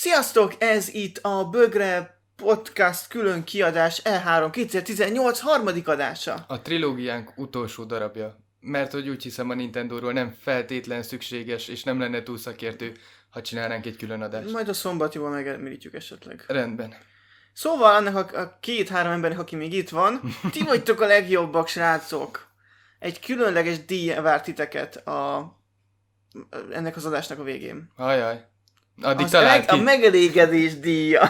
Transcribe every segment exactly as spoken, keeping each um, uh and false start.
Sziasztok! Ez itt a Bögre Podcast külön kiadás E három kétezer-tizennyolc harmadik adása. A trilógiánk utolsó darabja, mert hogy úgy hiszem a Nintendóról nem feltétlen szükséges, és nem lenne túl szakértő, ha csinálnánk egy külön adást. Majd a szombatiban megemlítjük esetleg. Rendben. Szóval annak a, a két-három embernek, aki még itt van, ti vagytok a legjobbak, srácok. Egy különleges díj várt titeket a, ennek az adásnak a végén. Ajaj. Addig Az talált meg, ki. a megelégedés díja.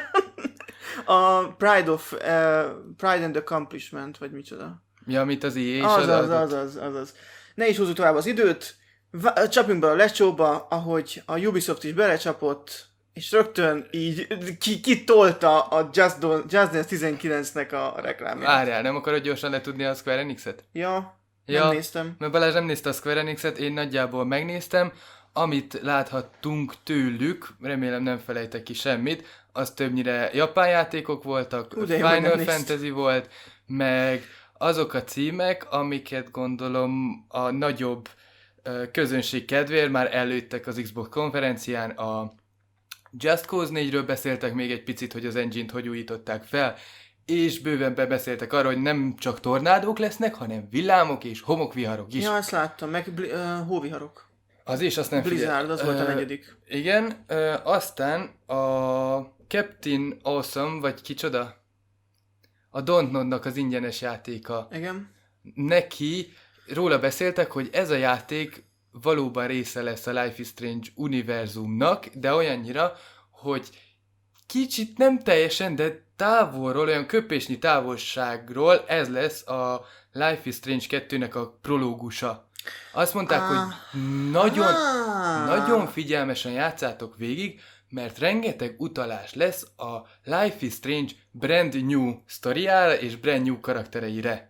A Pride of uh, Pride and Accomplishment, vagy micsoda. Ja, amit az i á és Az, az, adott. az, az, az, az. Ne is húzzuk tovább az időt. V- csapjunk be a lecsóba, ahogy a Ubisoft is belecsapott, és rögtön így ki, kitolta a Just, Don- Just Dance tizenkilencnek a reklámját. Várjál, nem akarod gyorsan letudni a Square Enix-et? Ja, Ja. nem néztem. Mert Balázs nem nézte a Square Enix-et, én nagyjából megnéztem. Amit láthattunk tőlük, remélem nem felejtek ki semmit, az többnyire japán játékok voltak, Hú, de én meg nem Final néztem. Fantasy volt, meg azok a címek, amiket gondolom a nagyobb ö, közönség kedvéért már előttek az Xbox konferencián. A Just Cause négyről beszéltek még egy picit, hogy az engine-t hogy újították fel, és bőven beszéltek arról, hogy nem csak tornádók lesznek, hanem villámok és homokviharok is. Ja, ezt láttam, meg bli- uh, hóviharok. Az is, azt nem Blizzard, az volt a Ö, negyedik. Igen, ö, aztán a Captain Awesome, vagy kicsoda? A Dontnodnak az ingyenes játéka. Igen. Neki, róla beszéltek, hogy ez a játék valóban része lesz a Life is Strange univerzumnak, de olyannyira, hogy kicsit nem teljesen, de távolról, olyan köpésnyi távolságról ez lesz a Life is Strange kettőnek a prológusa. Azt mondták, Ah. hogy nagyon, Ah. nagyon figyelmesen játszátok végig, mert rengeteg utalás lesz a Life is Strange brand new sztoriára és brand new karaktereire.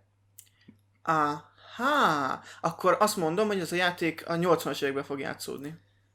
Aha. Akkor azt mondom, hogy ez a játék a nyolcvanas években fog játszódni.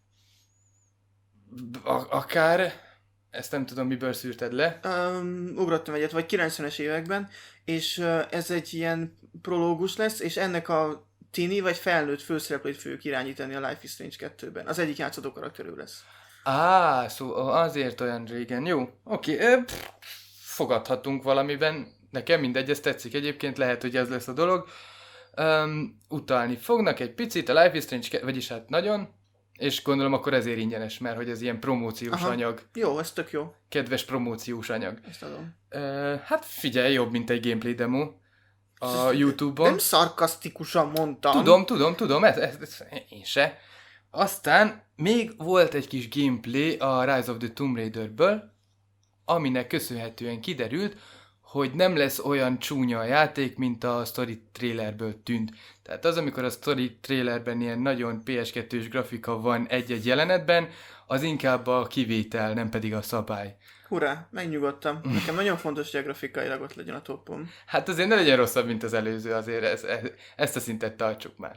A- akár, ezt nem tudom, miből szűrted le. Um, ugrottam egyet, vagy kilencvenes években, és uh, ez egy ilyen prológus lesz, és ennek a tini vagy felnőtt főszereplőt fogjuk irányítani a Life is Strange kettőben. Az egyik játszható karakterű lesz. Á, szóval azért olyan régen. Jó, oké, okay. Fogadhatunk valamiben. Nekem mindegy, ez tetszik egyébként, lehet, hogy ez lesz a dolog. Um, utalni fognak egy picit, a Life is Strange, vagyis hát nagyon, és gondolom akkor ezért ingyenes, mert hogy ez ilyen promóciós Aha. anyag. Jó, ez tök jó. Kedves promóciós anyag. Ezt adom. Uh, hát figyelj, jobb, mint egy gameplay demo a YouTube-on. Nem szarkasztikusan mondtam. Tudom, tudom, tudom, ez, ez, ez, én se. Aztán még volt egy kis gameplay a Rise of the Tomb Raiderből, aminek köszönhetően kiderült, hogy nem lesz olyan csúnya a játék, mint a story trailerből tűnt. Tehát az, amikor a story trailerben ilyen nagyon pé es kettős grafika van egy-egy jelenetben, az inkább a kivétel, nem pedig a szabály. Hurrá, megnyugodtam. Nekem nagyon fontos, hogy a grafikailag ott legyen a toppom. Hát azért ne legyen rosszabb, mint az előző, azért ez, ez, ezt a szintet tartsuk már.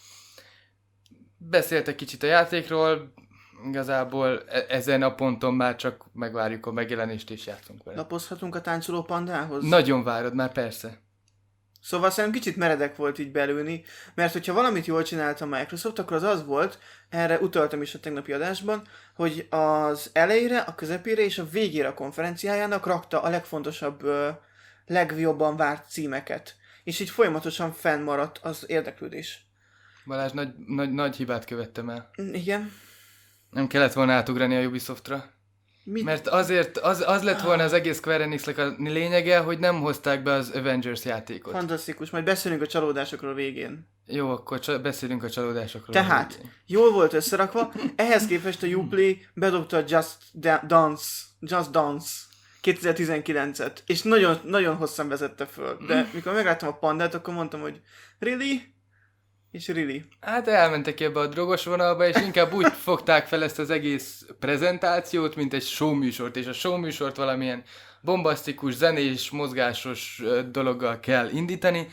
Beszéltek kicsit a játékról, igazából e- ezen a ponton már csak megvárjuk a megjelenést és játszunk vele. Lapozhatunk a táncoló pandához? Nagyon várod már, persze. Szóval szerintem kicsit meredek volt így belülni, mert hogyha valamit jól csinált a Microsoft, akkor az az volt, erre utaltam is a tegnapi adásban, hogy az elejére, a közepére és a végére a konferenciájának rakta a legfontosabb, ö, legjobban várt címeket. És így folyamatosan fennmaradt az érdeklődés. Balázs, nagy, nagy, nagy hibát követtem el. Igen. Nem kellett volna átugrani a Ubisoftra. Mit? Mert azért az, az lett volna az egész Square Enixnek a lényege, hogy nem hozták be az Avengers játékot. Fantasztikus, majd beszélünk a csalódásokról a végén. Jó, akkor csa- beszélünk a csalódásokról. Tehát, jól volt összerakva, ehhez képest a Uplay bedobta a Just Da- Dance, Just Dance kétezer-tizenkilencet, és nagyon, nagyon hosszan vezette föl. De mikor megláttam a pandát, akkor mondtam, hogy really? És really. Hát elmentek ebbe a drogos vonalba, és inkább úgy fogták fel ezt az egész prezentációt, mint egy showműsort, és a showműsort valamilyen bombasztikus, zenés, mozgásos ö, dologgal kell indítani.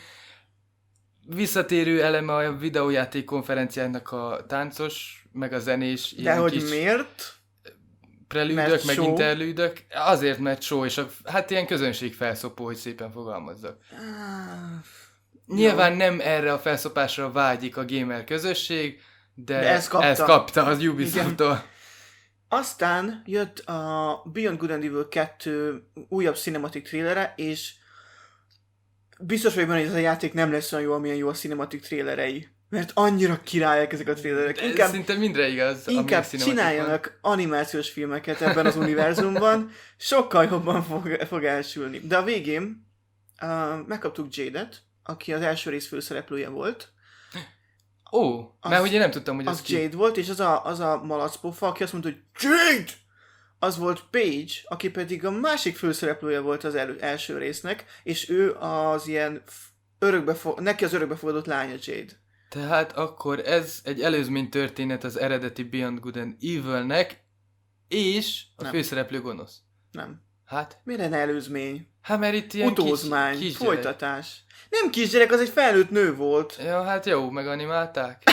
Visszatérő eleme a videójáték konferenciának a táncos, meg a zenés, De ilyen hogy kis miért? prelűdök, Mert meg show? interlűdök. Azért, mert show, és a, hát ilyen közönségfelszopó, hogy szépen fogalmazzak. Ah, Nyilván nem erre a felszopásra vágyik a gamer közösség, de, De ezt kapta. ezt kapta az Ubisofttól. Aztán jött a Beyond Good and Evil kettő újabb cinematic trailere, és biztos vagyok benne, hogy ez a játék nem lesz olyan jó, amilyen jó a cinematic trailerei. Mert annyira királyok ezek a trailerek. Inkább, szinte mindre igaz. Inkább csináljanak van. animációs filmeket ebben az univerzumban, sokkal jobban fog, fog elsülni. De a végén uh, megkaptuk Jade-et, aki az első rész főszereplője volt. Ó, az, mert ugye nem tudtam, hogy az, az ki. Jade volt, és az a, az a malacpofa, aki azt mondta, hogy Jade! Az volt Paige, aki pedig a másik főszereplője volt az elő, első résznek, és ő az ilyen örökbefo- neki az örökbefogadott lánya Jade. Tehát akkor ez egy előzmény történet az eredeti Beyond Good and Evilnek, és a nem. főszereplő gonosz. Nem. Hát? Miért lenne előzmény? Hát mert itt ilyen utózmány, kis, folytatás. Nem kisgyerek, az egy felnőtt nő volt. Ja, hát jó, meganimálták.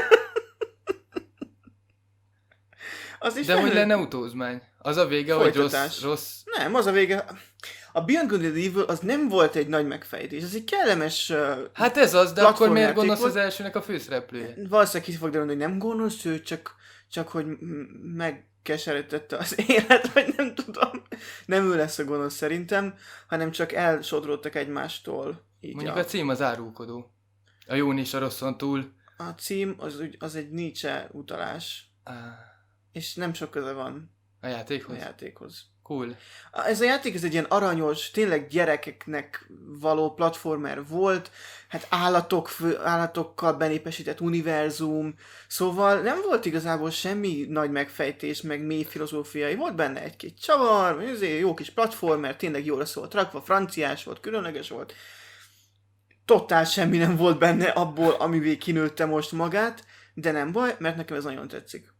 Az is de felnőtt... hogy lenne utózmány? Az a vége, folytatás. Hogy rossz, rossz... Nem, az a vége... A Beyond Good and Evil az nem volt egy nagy megfejtés, ez egy kellemes uh, hát ez az, de akkor miért gonosz volt? Az elsőnek a főszereplője? Valószínűleg ki fog derülni, hogy nem gonosz ő, csak, csak hogy megkeserítette az élet, vagy nem tudom. Nem ő lesz a gonosz szerintem, hanem csak elsodródtak egymástól. Így mondjuk a... a cím az árulkodó. A jón és a rosszon túl. A cím az, az egy Nietzsche utalás. Ah. És nem sok köze van a játékhoz. A játékhoz. Cool. Ez a játék ez egy ilyen aranyos, tényleg gyerekeknek való platformer volt, hát állatok, állatokkal benépesített univerzum, szóval nem volt igazából semmi nagy megfejtés, meg mély filozófiai, volt benne egy-két csavar, ezért jó kis platformer, tényleg jóra szólt rakva, franciás volt, különleges volt, totál semmi nem volt benne abból, amivé kinőtte most magát, de nem baj, mert nekem ez nagyon tetszik.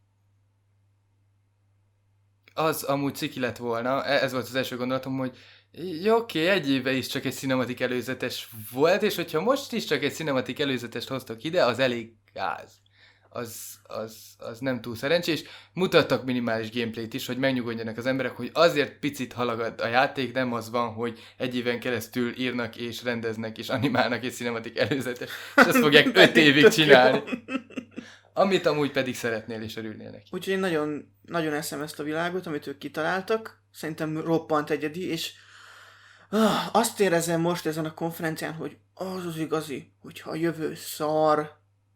Az amúgy ciki lett volna, ez volt az első gondolatom, hogy jó, oké, egy éve is csak egy cinematik előzetes volt, és hogyha most is csak egy cinematik előzetest hoztak ide, az elég gáz. Az, az, az nem túl szerencsés. Mutattak minimális gameplayt is, hogy megnyugodjanak az emberek, hogy azért picit halagad a játék, nem az van, hogy egy éven keresztül írnak és rendeznek és animálnak egy cinematik előzetes, és ezt fogják öt évig csinálni. Amit amúgy pedig szeretnél és örülnél neki. Úgyhogy én nagyon, nagyon eszem ezt a világot, amit ők kitaláltak. Szerintem roppant egyedi, és ah, azt érezem most ezen a konferencián, hogy az az igazi, hogyha a jövő szar,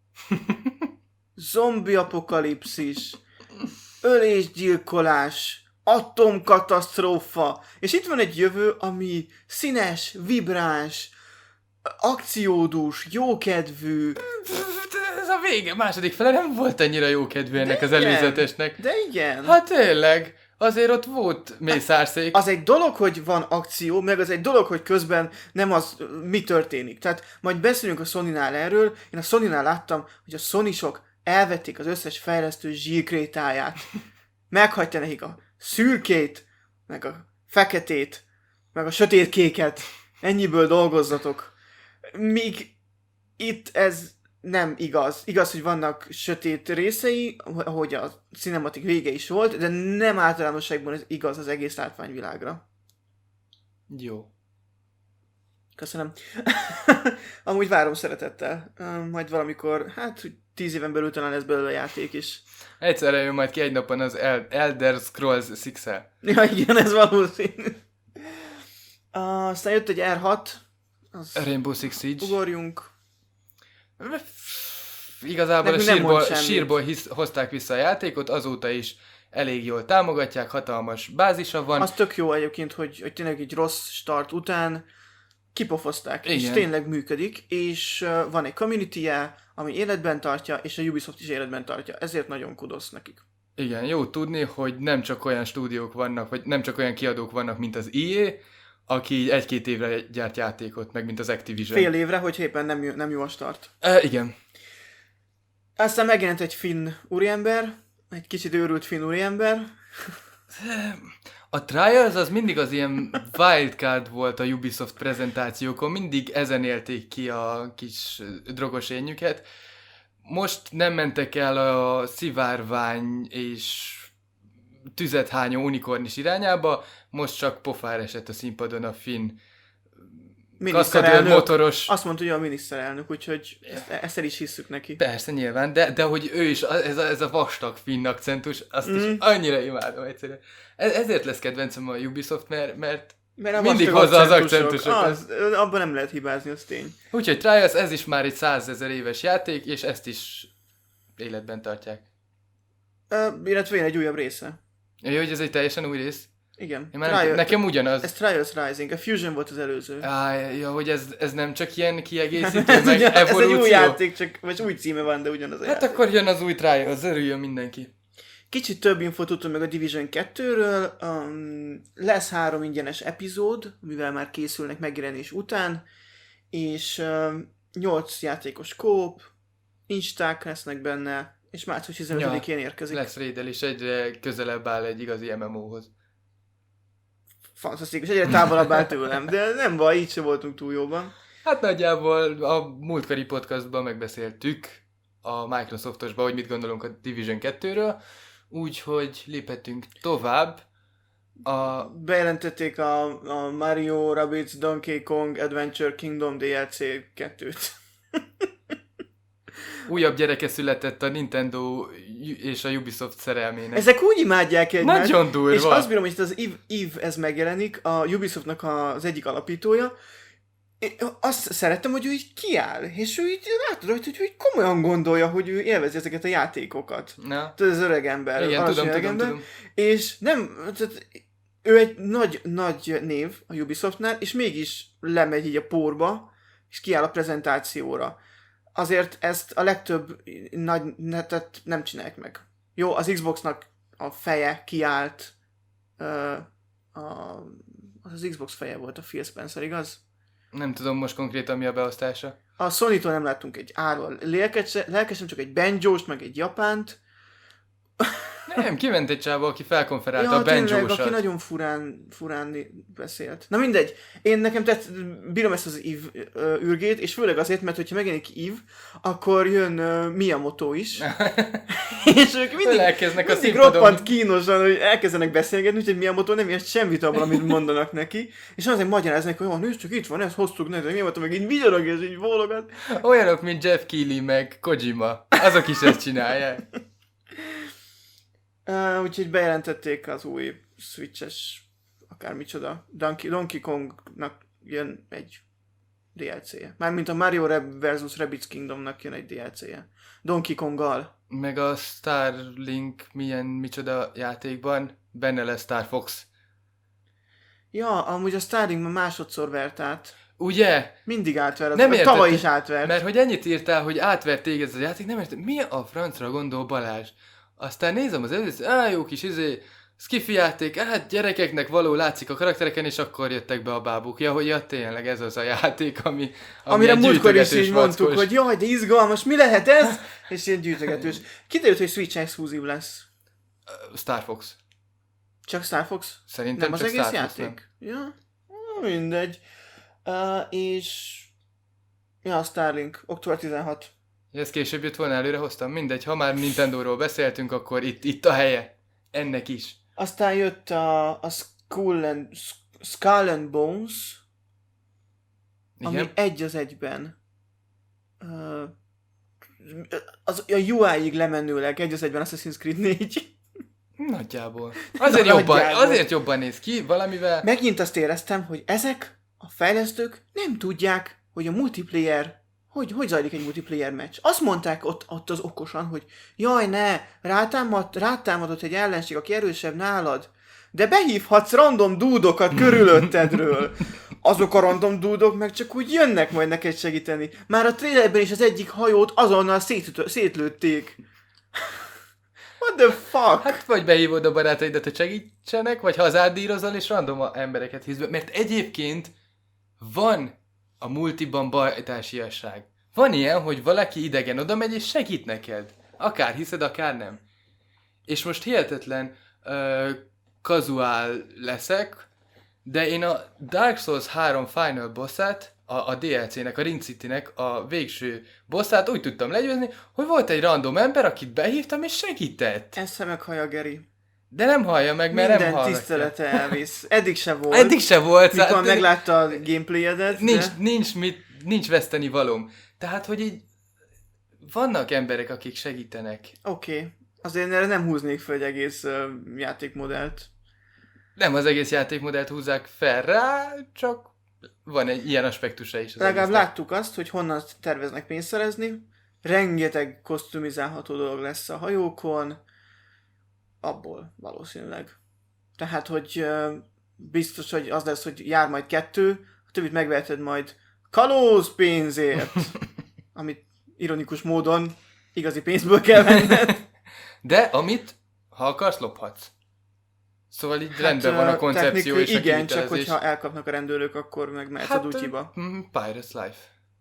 zombi apokalipszis, ölésgyilkolás, atomkatasztrófa, és itt van egy jövő, ami színes, vibráns, akciódús, jókedvű. Ez a vége, második fele nem volt annyira jókedvű ennek de az igen, előzetesnek. De igen. Hát tényleg, azért ott volt mészárszék. Az egy dolog, hogy van akció, meg az egy dolog, hogy közben nem az, mi történik. Tehát majd beszélünk a Sonynál erről. Én a Sonynál láttam, hogy a Sonysok elvették az összes fejlesztő zsírkrétáját. Meghagyta nekik a szürkét, meg a feketét, meg a sötétkéket. Ennyiből dolgozzatok. Míg itt ez nem igaz. Igaz, hogy vannak sötét részei, ahogy a cinematik vége is volt, de nem általánosságban ez igaz az egész látványvilágra. Jó. Köszönöm. Amúgy várom szeretettel. Majd valamikor, hát tíz éven belül talán lesz belőle a játék is. Egyszerre jön majd ki egy napon az El- Elder Scrolls hat-el. Ja, igen, ez valószínű. Uh, aztán jött egy er hat. Az Rainbow Six Siege. Ugorjunk. Igazából nekünk a sírból, sírból hisz, hozták vissza a játékot, azóta is elég jól támogatják, hatalmas bázisa van. Az tök jó egyébként, hogy, hogy tényleg egy rossz start után kipofozták, igen. És tényleg működik, és uh, van egy community-je, ami életben tartja, és a Ubisoft is életben tartja, ezért nagyon kudosz nekik. Igen, jó tudni, hogy nem csak olyan stúdiók vannak, vagy nem csak olyan kiadók vannak, mint az í á, aki egy-két évre gyárt játékot, meg mint az Activision. Fél évre, hogy éppen nem, nem jó a start. E, igen. Aztán megjelent egy finn úriember, egy kicsit őrült finn úriember. A Trials az mindig az ilyen wildcard volt a Ubisoft prezentációkon, mindig ezen élték ki a kis drogos énjüket. Most nem mentek el a szivárvány és tüzet hányó unikornis irányába, most csak pofár esett a színpadon a finn kaszkadőr motoros. Azt mondta, hogy a miniszterelnök, úgyhogy ezt, ezt el is hisszük neki. Persze, nyilván, de, de hogy ő is, ez a, ez a vastag finn akcentus, azt mm. is annyira imádom egyszerűen. Ezért lesz kedvencem a Ubisoft, mert, mert, mert mindig hozza az akcentusokat. Az, abban nem lehet hibázni, az tény. Úgyhogy Trials, ez is már egy százezer éves játék, és ezt is életben tartják. Uh, illetve jön egy újabb része. Jó, hogy ez egy teljesen új rész? Igen. Én már Trial, nem, nekem ugyanaz. Ez Trials Rising, a Fusion volt az előző. Á, ja, hogy ez, ez nem csak ilyen kiegészítő, meg ugyan, evolúció. Ez egy új játék, csak vagy új címe van, de ugyanaz a Hát játék. akkor jön az új Trials, örüljön mindenki. Kicsit több infót tudtam meg a Division kettőről. Um, lesz három ingyenes epizód, mivel már készülnek megjelenés után, és um, nyolc játékos kóp, insták lesznek benne, és március tizenötödikén ja, érkezik. Lesz raidel, és egyre közelebb áll egy igazi em em o-hoz. Fantasztikus, egyre távolabb áll tőlem, de nem baj, így sem voltunk túl jóban. Hát nagyjából a múltkori podcastban megbeszéltük a Microsoftosban, hogy mit gondolunk a Division kettőről, úgyhogy léphetünk tovább. A... Bejelentették a, a Mario Rabbids Donkey Kong Adventure Kingdom dé el cé kettőt. Újabb gyereke született a Nintendo és a Ubisoft szerelmének. Ezek úgy imádják egymást. Nagyon durva. És azt bírom, hogy itt az Eve, Eve ez megjelenik, a Ubisoftnak az egyik alapítója. Én azt szerettem, hogy ő így kiáll, és ő így látod, hogy, hogy, hogy komolyan gondolja, hogy ő élvezi ezeket a játékokat. Na. Tudod, az öreg ember. Igen, tudom, tudom, ember, tudom. És nem, tehát ő egy nagy, nagy név a Ubisoftnál, és mégis lemegy így a porba, és kiáll a prezentációra. Azért ezt a legtöbb nagy netet nem csinálják meg. Jó, az Xboxnak a feje kiállt, uh, a, az Xbox feje volt a Phil Spencer, igaz? Nem tudom most konkrétan mi a beosztása. A Sony-tól nem láttunk egy árval lelkesen, lelkesen csak egy Benjóst, meg egy Japánt. Nem, kiment egy csába, aki felkonferálta ja, a Benjósat. Tényleg, aki nagyon furán, furán beszélt. Na mindegy, én nekem tett, bírom ezt az Eve uh, űrgét, és főleg azért, mert hogyha megjelenik Eve, akkor jön uh, Miyamoto is. És ők mindig, mindig roppant kínosan, hogy elkezdenek beszélgetni, úgyhogy Miyamoto nem ért semmit abban, amit mondanak neki. És azért magyaráznak, hogy jó, nézd csak itt van, ezt hoztuk nektek, Miyamoto meg így vigyorog, és így bólogat. Olyanok, mint Jeff Keighley meg Kojima. Azok is ezt csinálják. Uh, úgyhogy bejelentették az új Switches, akármicsoda. Donkey, Donkey Kongnak jön egy dé el cé-je. Mármint a Mario versus. Rabbids Kingdomnak jön egy dé el cé-je. Donkey Konggal. Meg a Starlink milyen micsoda játékban benne lesz Star Fox. Ja, amúgy a Starlink már másodszor vert át. Ugye? Mindig átvert. Nem értettem, tavaly is átvert. Mert hogy ennyit írtál, hogy átvert téged ez a játék, nem értem. Mi a francra gondol Balázs? Aztán nézem az előző, á, jó kis izé, skifi játék, hát gyerekeknek való látszik a karaktereken, és akkor jöttek be a bábuk. Ja, hogy ja, tényleg ez az a játék, ami, ami amire múltkor is így vackos. mondtuk, hogy jaj, de izgalmas, mi lehet ez? És ilyen gyűjtögetős. Kiderült, hogy Switch exkluzív lesz. Star Fox. Csak Star Fox? Szerintem nem az csak egész Star játék? Fox, Ja, mindegy. Uh, és... Ja, Starlink, október tizenhatodika. Ez később jött volna, előre hoztam. Mindegy, ha már Nintendóról beszéltünk, akkor itt, itt a helye. Ennek is. Aztán jött a, a Skull and, Skull and Bones, igen? ami egy az egyben. Uh, az, a u i-ig lemenőleg egy az egyben Assassin's Creed négy. Nagyjából. Azért, Na, jobban, nagyjából. azért jobban néz ki, valamivel... Megint azt éreztem, hogy ezek a fejlesztők nem tudják, hogy a multiplayer, hogy, hogy zajlik egy multiplayer meccs. Azt mondták ott, ott az okosan, hogy jaj ne, rátámad, rátámadott egy ellenség, aki erősebb nálad, de behívhatsz random dúdokat körülöttedről. Azok a random dúdok meg csak úgy jönnek majd neked segíteni. Már a trailerben is az egyik hajót azonnal szét, szétlőtték. What the fuck? Hát vagy behívod a barátaidat, hogy segítsenek, vagy hazárdírozol és random embereket hívsz be. Mert egyébként van a multiban bajtársiasság. Van ilyen, hogy valaki idegen oda megy és segít neked. Akár hiszed, akár nem. És most hihetetlen uh, kazuál leszek, de én a Dark Souls három Final Bossát, a, a dé el cé-nek, a Ring City-nek a végső bosszát úgy tudtam legyőzni, hogy volt egy random ember, akit behívtam és segített. Esze meg haja, Geri. De nem hallja meg, mert Minden nem hallgatja. tisztelete elvisz. Eddig se volt. Eddig se volt. Mikor hát, meglátta a gameplayedet. nincs, de... nincs, mit, nincs veszteni valóm. Tehát, hogy így vannak emberek, akik segítenek. Oké. Okay. Azért erre nem húznék fel egy egész uh, játékmodellt. Nem az egész játékmodellt húzzák fel rá, csak van egy ilyen aspektusa is. Az Legalább egésznek. láttuk azt, hogy honnan terveznek pénzt szerezni. Rengeteg kosztümizálható dolog lesz a hajókon. Abból valószínűleg. Tehát, hogy uh, biztos, hogy az lesz, hogy jár majd kettő, a többit megveheted majd kalóz pénzért. Amit ironikus módon igazi pénzből kell venned. De amit, ha akarsz, lophatsz. Szóval így hát, rendben van a koncepció és a igen, kivitelezés. csak hogyha elkapnak a rendőrök, akkor meg mehetsz hát, a dutyiba. Mm, Pirates Life.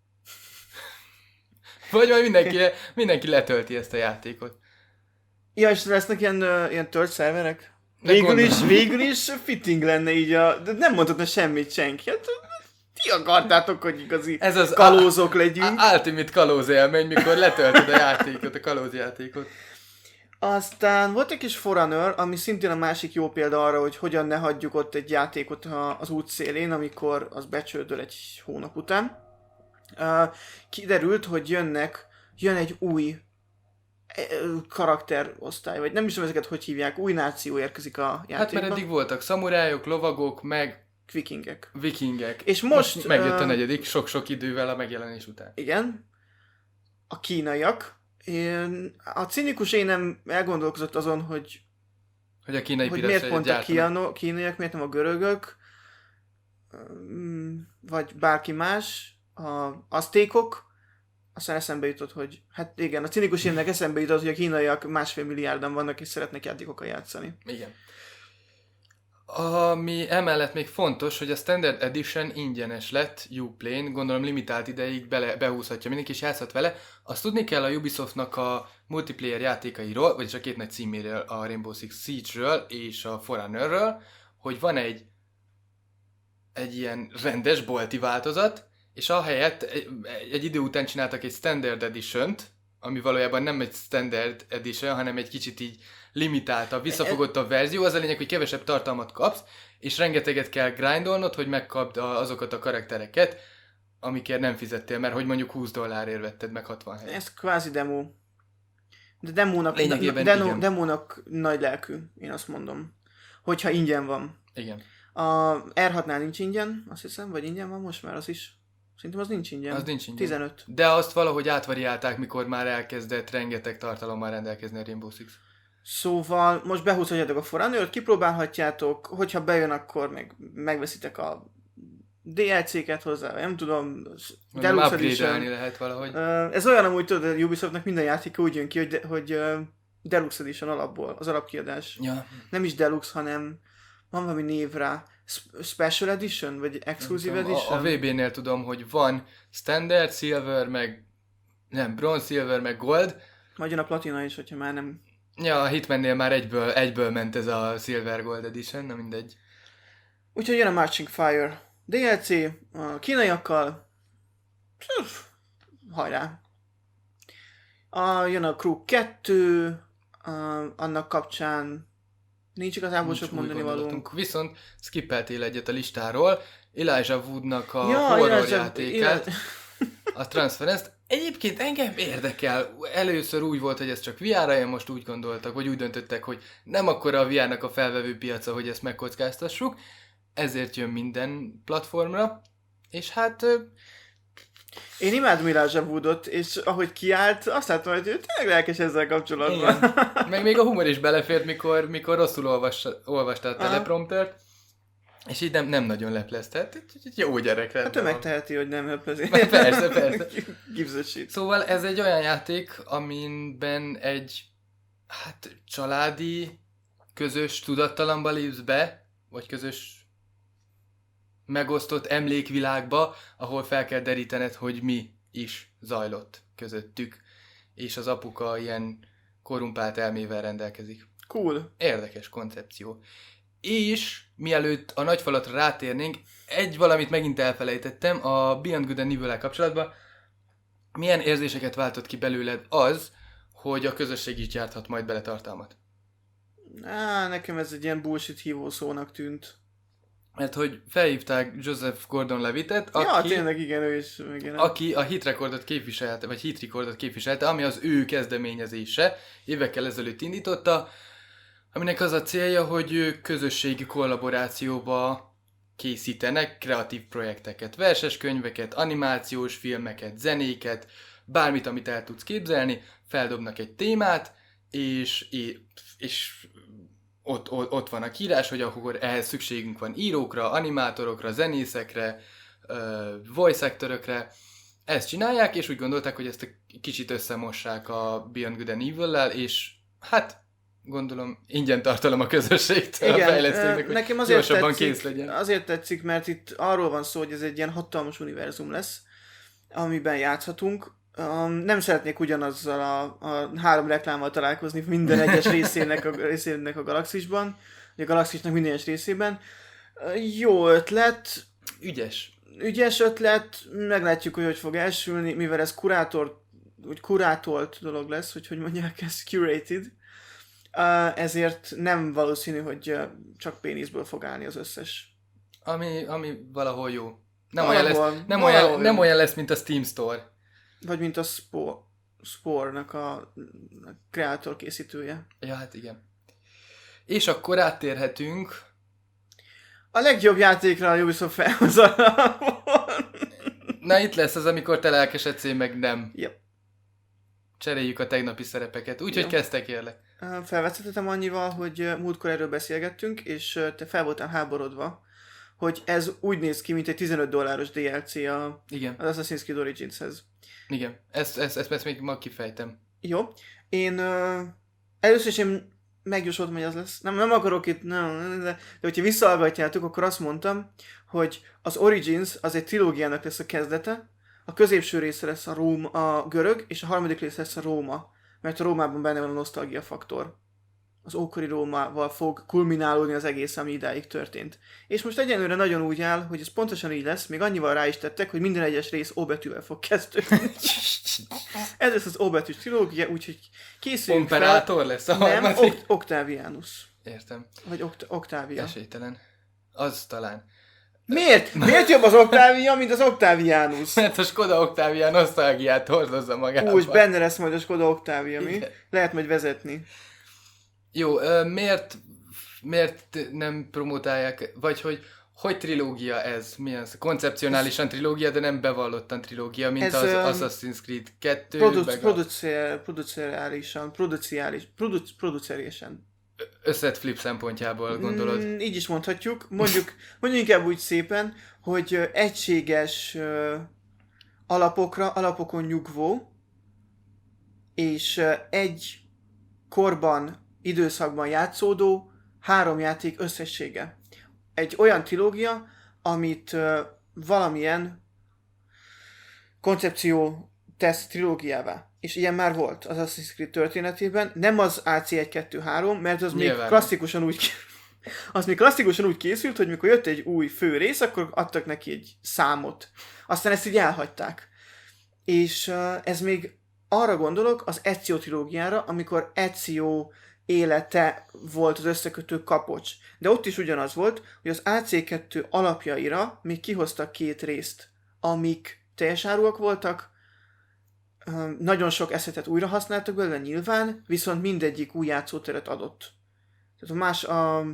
Vagy majd mindenki, mindenki letölti ezt a játékot. Ja, és lesznek ilyen, uh, ilyen tört szerverek? Végül is, végül is fitting lenne így a... De nem mondhatna semmit senki. Hát, ti akartátok, hogy igazi Ez az kalózok legyünk. A- ultimate kalóz élmény, mikor letöltöd a játékot, a kalózjátékot. Aztán volt egy kis Forerunner, ami szintén a másik jó példa arra, hogy hogyan ne hagyjuk ott egy játékot az út szélén, amikor az becsődöl egy hónap után. Uh, kiderült, hogy jönnek, jön egy új karakterosztály, vagy nem is tudom ezeket, hogy hívják, új náció érkezik a játékba. Hát mert eddig voltak szamurájok, lovagok, meg vikingek. vikingek. És most, most megjött a uh, negyedik, sok-sok idővel a megjelenés után. Igen. A kínaiak. Én, a cinikus én nem elgondolkozott azon, hogy hogy a kínai hogy miért pont a gyártanak. kínaiak, miért nem a görögök, vagy bárki más, a aztékok. Aztán eszembe jutott, hogy hát igen, a cinikus énnek eszembe jutott, hogy a kínaiak másfél milliárdan vannak, és szeretnek játékokkal játszani. Igen. Ami emellett még fontos, hogy a Standard Edition ingyenes lett Uplane, gondolom limitált ideig bele, behúzhatja mindenki, és játszhat vele. Azt tudni kell a Ubisoftnak a multiplayer játékairól, vagyis a két nagy címéről, a Rainbow Six Siege-ről és a Forerunnerről, hogy van egy egy ilyen rendes bolti változat, és ahelyett egy, egy idő után csináltak egy Standard Edition-t, ami valójában nem egy Standard Edition, hanem egy kicsit így limitáltabb, visszafogottabb verzió. Az a lényeg, hogy kevesebb tartalmat kapsz, és rengeteget kell grindolnod, hogy megkapd azokat a karaktereket, amikért nem fizettél, mert hogy mondjuk húsz dollárért vetted meg hatvan helyet. Ez kvázi demo. De demónak, Lényegében demo, igen. demónak nagy lelkű, én azt mondom. Hogyha ingyen van. Igen. A er hatnál nincs ingyen, azt hiszem, vagy ingyen van most már az is. Szerintem az nincs ingyen. Az nincs ingyen. tizenöt. De azt valahogy átvariálták, mikor már elkezdett rengeteg tartalommal rendelkezni a Rainbow Six. Szóval most behúzhatjátok a Forerunner-t, kipróbálhatjátok, hogyha bejön, akkor meg megveszitek a dé el cé-ket hozzá, nem tudom, Deluxe Edition. Lehet valahogy. Ez olyan amúgy, tudod, a Ubisoftnak minden játéka úgy jön ki, hogy, de, hogy Deluxe Edition alapból, az alapkiadás. Ja. Nem is Deluxe, hanem van valami név rá. Special Edition, vagy Exclusive tudom, Edition? A, a vé bé-nél tudom, hogy van Standard, Silver, meg nem, Bronze, Silver, meg Gold. Majd jön a Platina is, hogyha már nem... Ja, a Hitmannél már egyből, egyből ment ez a Silver Gold Edition, na mindegy. Úgyhogy jön a Marching Fire dé el cé, a kínaiakkal. Pff, hajrá! A, jön a Crew kettő, a, annak kapcsán nincs igazából sok mondani valónk. Viszont skippeltél egyet a listáról, Elijah Woodnak a ja, horror Elijah, játékát, Elijah. a Transference-t. Egyébként engem érdekel, először úgy volt, hogy ez csak vé er-ra jön, most úgy gondoltak, vagy úgy döntöttek, hogy nem akkora a vé er-nak a felvevő piaca, hogy ezt megkockáztassuk, ezért jön minden platformra, és hát... Én imádom Elijah Woodot, és ahogy kiállt, azt láttam, hogy ő tényleg lelkes ezzel kapcsolatban. Igen. Meg még a humor is belefért, mikor, mikor rosszul olvasta, olvasta a telepromptert, és így nem, nem nagyon leplezte. Jó gyerek. Hát ő megteheti, hogy nem leplezi. Persze, persze. Gives a shit. Szóval ez egy olyan játék, aminben egy hát családi, közös tudattalamba lépsz be, vagy közös megosztott emlékvilágba, ahol fel kell derítened, hogy mi is zajlott közöttük, és az apuka ilyen korrumpált elmével rendelkezik. Cool. Érdekes koncepció. És mielőtt a nagyfalatra rátérnénk, egy valamit megint elfelejtettem, a Beyond Good and Evil-el kapcsolatban. Milyen érzéseket váltott ki belőled az, hogy a közösség is gyárthat majd bele tartalmat? Á, nekem ez egy ilyen bullshit hívószónak tűnt. Mert hogy felhívták Joseph Gordon-Levitet, Aki... aki, Ja, tényleg igen, ő is. Igen. aki a hit rekordot képviselte, vagy hit rekordot képviselte, ami az ő kezdeményezése, évekkel ezelőtt indította, aminek az a célja, hogy ők közösségi kollaborációba készítenek kreatív projekteket, verses könyveket, animációs filmeket, zenéket, bármit, amit el tudsz képzelni, feldobnak egy témát, és, és ott, ott, ott van a kiírás, hogy akkor ehhez szükségünk van írókra, animátorokra, zenészekre, uh, voice actorokra. Ezt csinálják, és úgy gondolták, hogy ezt a kicsit összemossák a Beyond Good and Evil-lel, és hát gondolom ingyen tartalom a közösségtől, igen, a fejlesztőknek, hogy nekem azért gyorsabban tetszik, kész legyen. Azért tetszik, mert itt arról van szó, hogy ez egy ilyen hatalmas univerzum lesz, amiben játszhatunk. Um, nem szeretnék ugyanazzal a, a három reklámmal találkozni minden egyes részének a, részének a galaxisban, vagy a galaxisnak minden egyes részében. Uh, jó ötlet, Ügyes. ügyes ötlet, meglátjuk, hogy hogy fog elsülni, mivel ez kurátor, úgy kurátolt dolog lesz, hogy hogy mondják ezt, curated. Uh, ezért nem valószínű, hogy uh, csak péniszből fog állni az összes. Ami, ami valahol jó. Nem, Valahol, olyan lesz, nem, valahol olyan, nem jó. olyan lesz, mint a Steam Store. Vagy mint a Spore, Spore-nak a, a kreátor készítője. Ja, hát igen. És akkor áttérhetünk. A legjobb játékra a Ubisoft felhozza. Na itt lesz az, amikor te lelkesedsz, én meg nem. Yep. Cseréljük a tegnapi szerepeket. Úgyhogy Jó. kezdtek kérlek. Felvezettem annyival, hogy uh, múltkor erről beszélgettünk, és uh, te fel voltál háborodva, hogy ez úgy néz ki, mint egy tizenöt dolláros dé el cé a, Igen, az Assassin's Creed Origins-hez. igen. Ezt, ezt, ezt, ezt még ma kifejtem. Jó. Én uh, először is én megjósoltam, hogy az lesz. Nem, nem akarok itt, nem, de, de hogyha visszahallgatjátok, akkor azt mondtam, hogy az Origins az egy trilógiának lesz a kezdete, a középső része lesz a, Róm, a görög, és a harmadik része lesz a Róma, mert a Rómában benne van a nosztalgia faktor. Az ókori Rómával fog kulminálódni az egész, ami idáig történt. És most egyenlőre nagyon úgy áll, hogy ez pontosan így lesz, még annyival rá is tettek, hogy minden egyes rész O betűvel fog kezdődni. Ez lesz az O betűs trilógia, úgyhogy készüljünk fel. Imperátor lesz a Nem, harmadik. Oct- Octavianus. Értem. Vagy Oct- Octavia. Esélytelen. Az talán. Miért? Miért jobb az Octavia, mint az Octavianus? Mert a Skoda Octavia nosztalgiát hordozza magában. Úgy, benne lesz majd a Skoda Octavia, mi? Igen. Lehet majd vezetni. Jó, ö, miért, miért nem promotálják, vagy hogy hogy trilógia ez? Milyen ez? Koncepcionálisan trilógia, de nem bevallottan trilógia, mint Ez, az öm, Assassin's Creed kettő, Produc- meg a producer- Producerálisan, produciális, produc- producerésen. összet flip szempontjából gondolod. Mm, így is mondhatjuk. Mondjuk, mondjuk inkább úgy szépen, hogy ö, egységes ö, alapokra, alapokon nyugvó, és ö, egy korban, időszakban játszódó három játék összessége. Egy olyan trilógia, amit ö, valamilyen koncepció tesz trilógiává. És ilyen már volt az Assassin's Creed történetében. Nem az á cé egy kettő három, mert az még Nyilván. klasszikusan úgy az még klasszikusan úgy készült, hogy mikor jött egy új fő rész, akkor adtak neki egy számot. Aztán ezt így elhagyták. És uh, ez még arra gondolok, az Ezio trilógiára, amikor Ezio élete volt az összekötő kapocs. De ott is ugyanaz volt, hogy az á cé kettő alapjaira még kihoztak két részt, amik teljes áruak voltak, nagyon sok eszetet újra használtak belőle nyilván, viszont mindegyik új játszóteret adott. Tehát a más a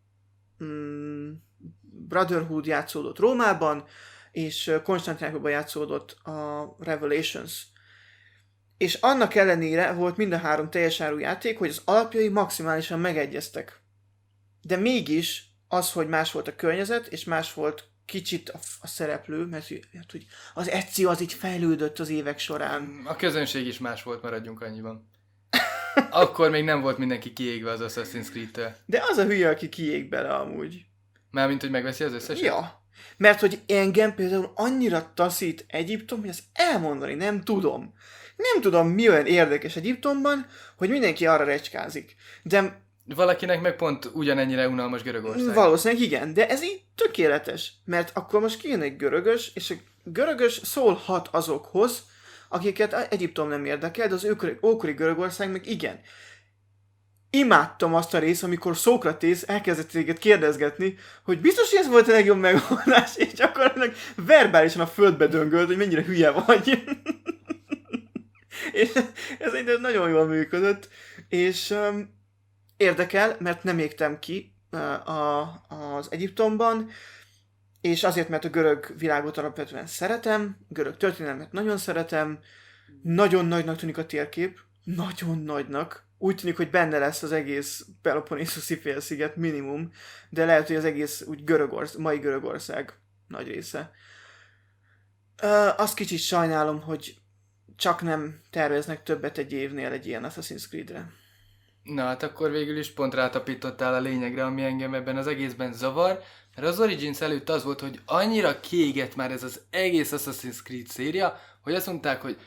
mm, Brotherhood játszódott Rómában, és Konstantinápolyban játszódott a Revelations. És annak ellenére volt mind a három teljes áru játék, hogy az alapjai maximálisan megegyeztek. De mégis az, hogy más volt a környezet, és más volt kicsit a, a szereplő, mert hát, hogy az Ezio az így fejlődött az évek során. A közönség is más volt, maradjunk annyiban. Akkor még nem volt mindenki kiégve az Assassin's Creed-től. De az a hülye, aki kiég bele amúgy. Mármint, hogy megveszi az összeset? Ja. Mert hogy engem például annyira taszít Egyiptom, hogy ezt elmondani nem tudom. Nem tudom, mi olyan érdekes Egyiptomban, hogy mindenki arra recskázik. De Valakinek meg pont ugyanennyire unalmas Görögország. valószínűleg igen, de ez így tökéletes. Mert akkor most kijön egy görögös, és a görögös szólhat azokhoz, akiket Egyiptom nem érdekel, de az ókori, ókori Görögország meg igen. imádtam azt a részt, amikor Szókratész elkezdett téged kérdezgetni, hogy biztos, hogy ez volt a legjobb megoldás, és gyakorlatilag verbálisan a földbe döngölt, hogy mennyire hülye vagy. És ez egy nagyon jól működött, és um, érdekel, mert nem égtem ki uh, a, az Egyiptomban, és azért, mert a görög világot alapvetően szeretem, görög történelmet nagyon szeretem, nagyon nagynak tűnik a térkép, nagyon nagynak. Úgy tűnik, hogy benne lesz az egész Peloponnészoszi félsziget minimum, de lehet, hogy az egész úgy Görögország, mai Görögország nagy része. Uh, azt kicsit sajnálom, hogy csak nem terveznek többet egy évnél egy ilyen Assassin's Creed-re. Na hát akkor végül is pont rátapítottál a lényegre, ami engem ebben az egészben zavar, mert az Origins előtt az volt, hogy annyira kiégett már ez az egész Assassin's Creed széria, hogy azt mondták, hogy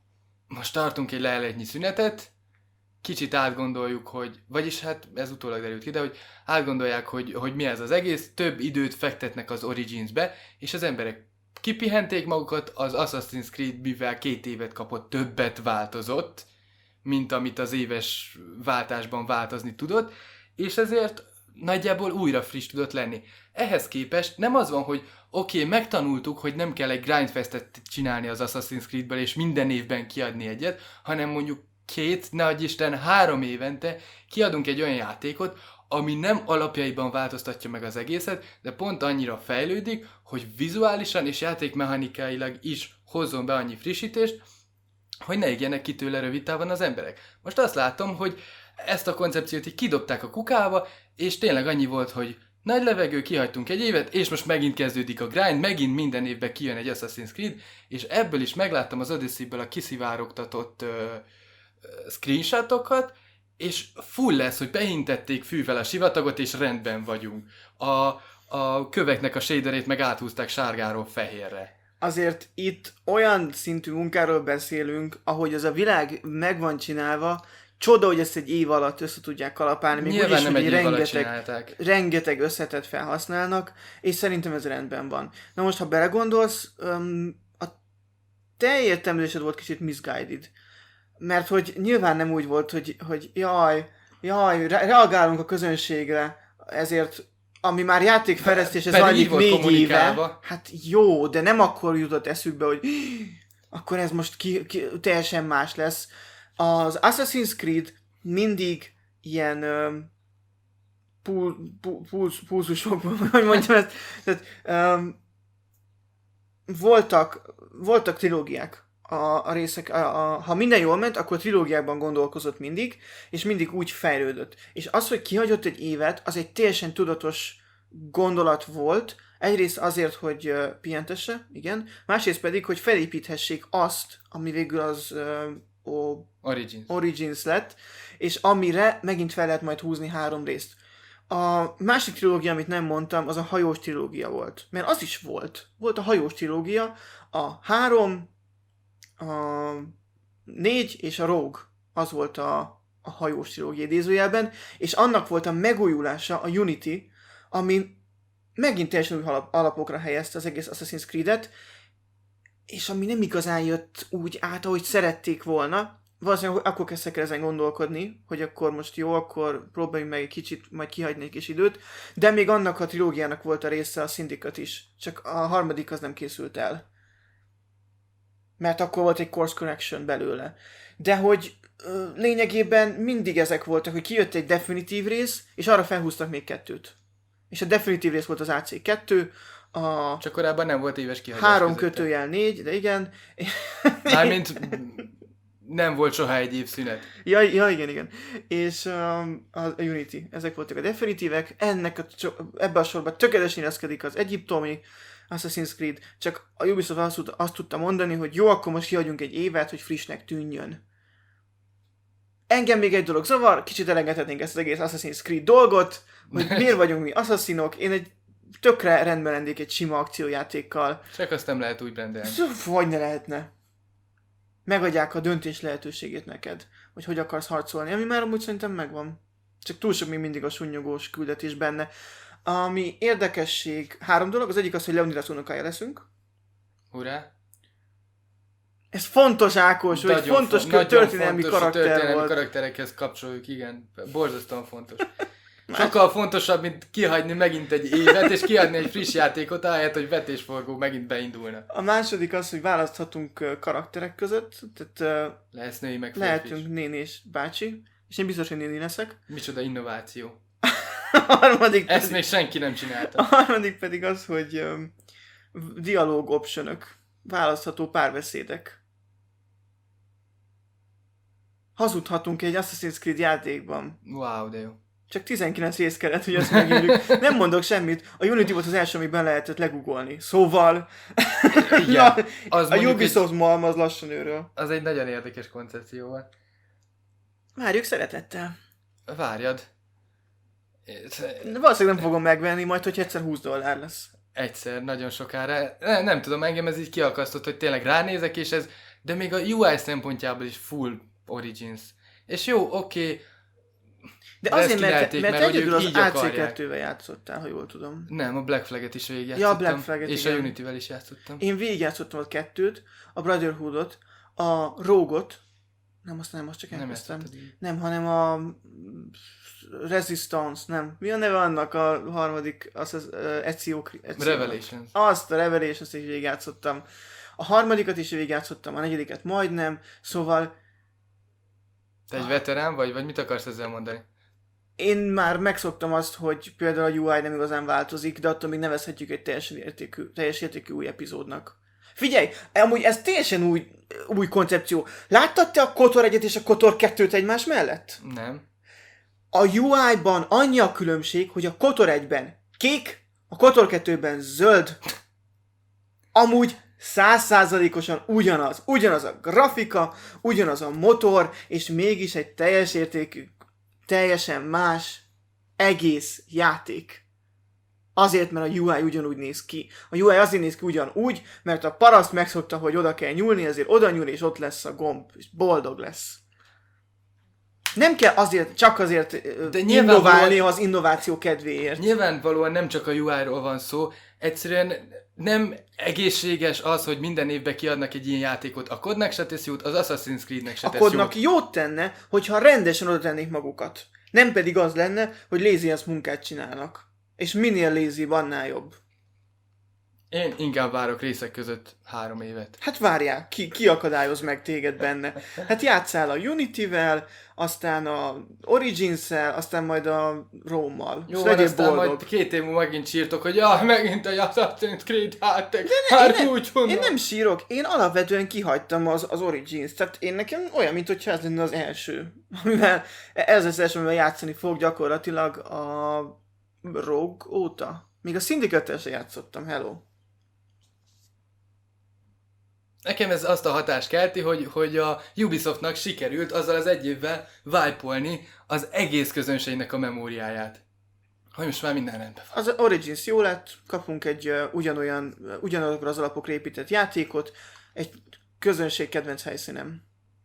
most tartunk egy leheletnyi szünetet, kicsit átgondoljuk, hogy, vagyis hát ez utólag derült ki, de hogy átgondolják, hogy, hogy mi ez az egész, több időt fektetnek az Origins-be, és az emberek kipihenték magukat, az Assassin's Creed, mivel két évet kapott, többet változott, mint amit az éves váltásban változni tudott, és ezért nagyjából újra friss tudott lenni. Ehhez képest nem az van, hogy oké, okay, megtanultuk, hogy nem kell egy grindfestet csinálni az Assassin's Creedből, és minden évben kiadni egyet, hanem mondjuk két, ne adj Isten, három évente kiadunk egy olyan játékot, ami nem alapjaiban változtatja meg az egészet, de pont annyira fejlődik, hogy vizuálisan és játékmechanikailag is hozzon be annyi frissítést, hogy ne égjenek ki tőle rövid távon az emberek. Most azt látom, hogy ezt a koncepciót így kidobták a kukába, és tényleg annyi volt, hogy nagy levegő, kihagytunk egy évet, és most megint kezdődik a grind, megint minden évben kijön egy Assassin's Creed, és ebből is megláttam az Odyssey-ből a kiszivárogtatott ö, ö, screenshotokat, és full lesz, hogy behintették fűvel a sivatagot, és rendben vagyunk. A, a köveknek a shaderét meg áthúzták sárgáról fehérre. Azért itt olyan szintű munkáról beszélünk, ahogy az a világ meg van csinálva, csoda, hogy ezt egy év alatt össze tudják kalapálni, még Nyilván úgyis, nem hogy egy év alatt rengeteg, csinálták. rengeteg összetett felhasználnak, és szerintem ez rendben van. Na most, ha belegondolsz, um, a te értelmezésed volt kicsit misguided. Mert hogy nyilván nem úgy volt, hogy, hogy jaj, jaj, re- reagálunk a közönségre, ezért ami már játékfejlesztés, ez zajlik négy éve. Hát jó, de nem akkor jutott eszükbe, hogy akkor ez most ki, ki, teljesen más lesz. Az Assassin's Creed mindig ilyen um, pul, pul, pulz, pulzusokban, hogy mondjam ezt, tehát um, voltak, voltak trilógiák. A, a részek, a, a, ha minden jól ment, akkor trilógiákban gondolkozott mindig, és mindig úgy fejlődött. És az, hogy kihagyott egy évet, az egy teljesen tudatos gondolat volt, egyrészt azért, hogy uh, pihentesse, igen, másrészt pedig, hogy felépíthessék azt, ami végül az uh, o, Origins. Origins lett, és amire megint fel lehet majd húzni három részt. A másik trilógia, amit nem mondtam, az a hajós trilógia volt. Mert az is volt. Volt a hajós trilógia, a három, a négy és a Rogue, az volt a, a hajós trilógia idézőjelben, és annak volt a megújulása a Unity, ami megint teljesen új alapokra helyezte az egész Assassin's Creed-et, és ami nem igazán jött úgy át, ahogy szerették volna. Valószínűleg akkor kezdtek ezen gondolkodni, hogy akkor most jó, akkor próbáljunk meg egy kicsit majd kihagyni egy kis időt, de még annak a trilógiának volt a része a Syndicate is, csak a harmadik az nem készült el. Mert akkor volt egy course correction belőle. De hogy ö, lényegében mindig ezek voltak, hogy kijött egy definitív rész, és arra felhúztak még kettőt. És a definitív rész volt az á cé kettő, a... Csak korábban nem volt éves kihagyás Három közötte. kötőjel négy, de igen. Mármint nem volt soha egy év szünet. Ja, ja igen, igen. És um, a Unity, ezek voltak a definitívek, ennek a, ebbe a sorban tökéletesen illeszkedik az egyiptomi Assassin's Creed, csak a Ubisoft azt, azt tudta mondani, hogy jó, akkor most kihagyunk egy évet, hogy frissnek tűnjön. Engem még egy dolog zavar, kicsit elengedhetnénk ezt az egész Assassin's Creed dolgot, hogy miért vagyunk mi asszaszinok, én egy tökre rendben lennék egy sima akciójátékkal. Csak azt nem lehet úgy rendelni. Vagy ne lehetne. Megadják a döntés lehetőségét neked, hogy hogy akarsz harcolni, ami már amúgy szerintem megvan. Csak túl sok még mindig a sunnyogós küldetés benne. Ami érdekesség, három dolog, az egyik az, hogy Leonidas unokája leszünk. Hurrá! Ez fontos, Ákos, hogy Nagyon fontos fo- kö- történelmi fontos, karakter történelmi volt. karakterekhez kapcsoljuk, igen. Borzasztóan fontos. Sokkal fontosabb, mint kihagyni megint egy évet, és kiadni egy friss játékot, ahelyett, hogy vetésforgó megint beindulna. A második az, hogy választhatunk ö, karakterek között, tehát ö, Lehetsz női meg férfi lehetünk is. néni és bácsi, és én biztos, hogy néni leszek. Micsoda innováció. A harmadik Ezt pedig, még senki nem a csinálta. harmadik pedig az, hogy ö, dialóg optionok, választható párbeszédek. Hazudhatunk egy Assassin's Creed játékban. Wow, de jó. Csak tizenkilenc rész kellett, hogy ezt megírjuk. Nem mondok semmit. A Unity volt az első, amiben lehetett legugolni. Szóval Igen. Az a mondjuk Ubisoft malm az lassan őről. Az egy nagyon érdekes koncepció volt. Várjuk szeretettel. Várjad. Valószínűleg nem fogom megvenni, majd, hogy egyszer húsz dollár lesz. Egyszer, nagyon sokára. Nem, nem tudom, engem ez így kiakasztott, hogy tényleg ránézek, és ez, de még a U I szempontjából is full Origins. És jó, oké, okay, De de ezt azért, mert, kinelték, mert, mert hogy egyedül ők az így á cé akarják. kettővel játszottál, ha jól tudom. Nem, a Black Flag-et is végigjátszottam. Ja, a Black Flag-et, és igen. a Unity-vel is játszottam. Én végigjátszottam a kettőt, a Brotherhoodot, a Rogue-ot, nem, azt nem, azt csak Nem elkezdtem. játszottad így. Nem, hanem a Resistance, nem. Mi a neve annak a harmadik, az az uh, Ezio, Ezio. Revelations. Azt a Revelations-t is végigjátszottam. A harmadikat is végigjátszottam, a negyediket majdnem, szóval Te egy veterán vagy, vagy mit akarsz ezzel mondani? én már megszoktam azt, hogy például a U I nem igazán változik, de attól még nevezhetjük egy teljes értékű, teljes értékű új epizódnak. Figyelj, amúgy ez teljesen új, új koncepció. Láttad te a Kotor egyet és a Kotor kettőt egymás mellett? Nem. A U I-ban annyi a különbség, hogy a Kotor egyben kék, a Kotor kettőben zöld. Amúgy száz százalékosan ugyanaz. Ugyanaz a grafika, ugyanaz a motor, és mégis egy teljes értékű, teljesen más, egész játék. Azért, mert a U I ugyanúgy néz ki. A U I azért néz ki ugyanúgy, mert a paraszt megszokta, hogy oda kell nyúlni, ezért oda nyúl, és ott lesz a gomb, és boldog lesz. Nem kell azért, csak azért De innoválni az innováció kedvéért. Nyilvánvalóan nem csak a U I-ról van szó, egyszerűen nem egészséges az, hogy minden évben kiadnak egy ilyen játékot. A kodnak se tesz jót, az Assassin's Creed-nek se A tesz kodnak jót. jót tenne, hogyha rendesen oda tennék magukat. Nem pedig az lenne, hogy lazy az munkát csinálnak. És minél lazy, annál jobb. Én inkább várok részek között három évet. Hát várjál, ki, ki akadályoz meg téged benne? Hát játsszál a Unity-vel, aztán a Origins-szel, aztán majd a Rome-mal. Jó, És van, legyél aztán boldog. majd két év múlva megint sírtok, hogy jaj, megint egy Assassin's Creed játék. ne, Hát én, úgy nem, én nem sírok, én alapvetően kihagytam az, az Origins, tehát én nekem olyan, mint hogyha ez lenne az első, amivel, ez az első, amivel játszani fog gyakorlatilag a Rogue óta. Még a Syndicate-tel se játszottam, hello. Nekem ez azt a hatást kelti, hogy, hogy a Ubisoftnak sikerült azzal az egy évvel wipe-olni az egész közönségnek a memóriáját. Hogy most már minden rendben van. Az Origins jó lett, kapunk egy uh, ugyanolyan, uh, ugyanazokra az alapokra épített játékot, egy közönség kedvenc helyszínem.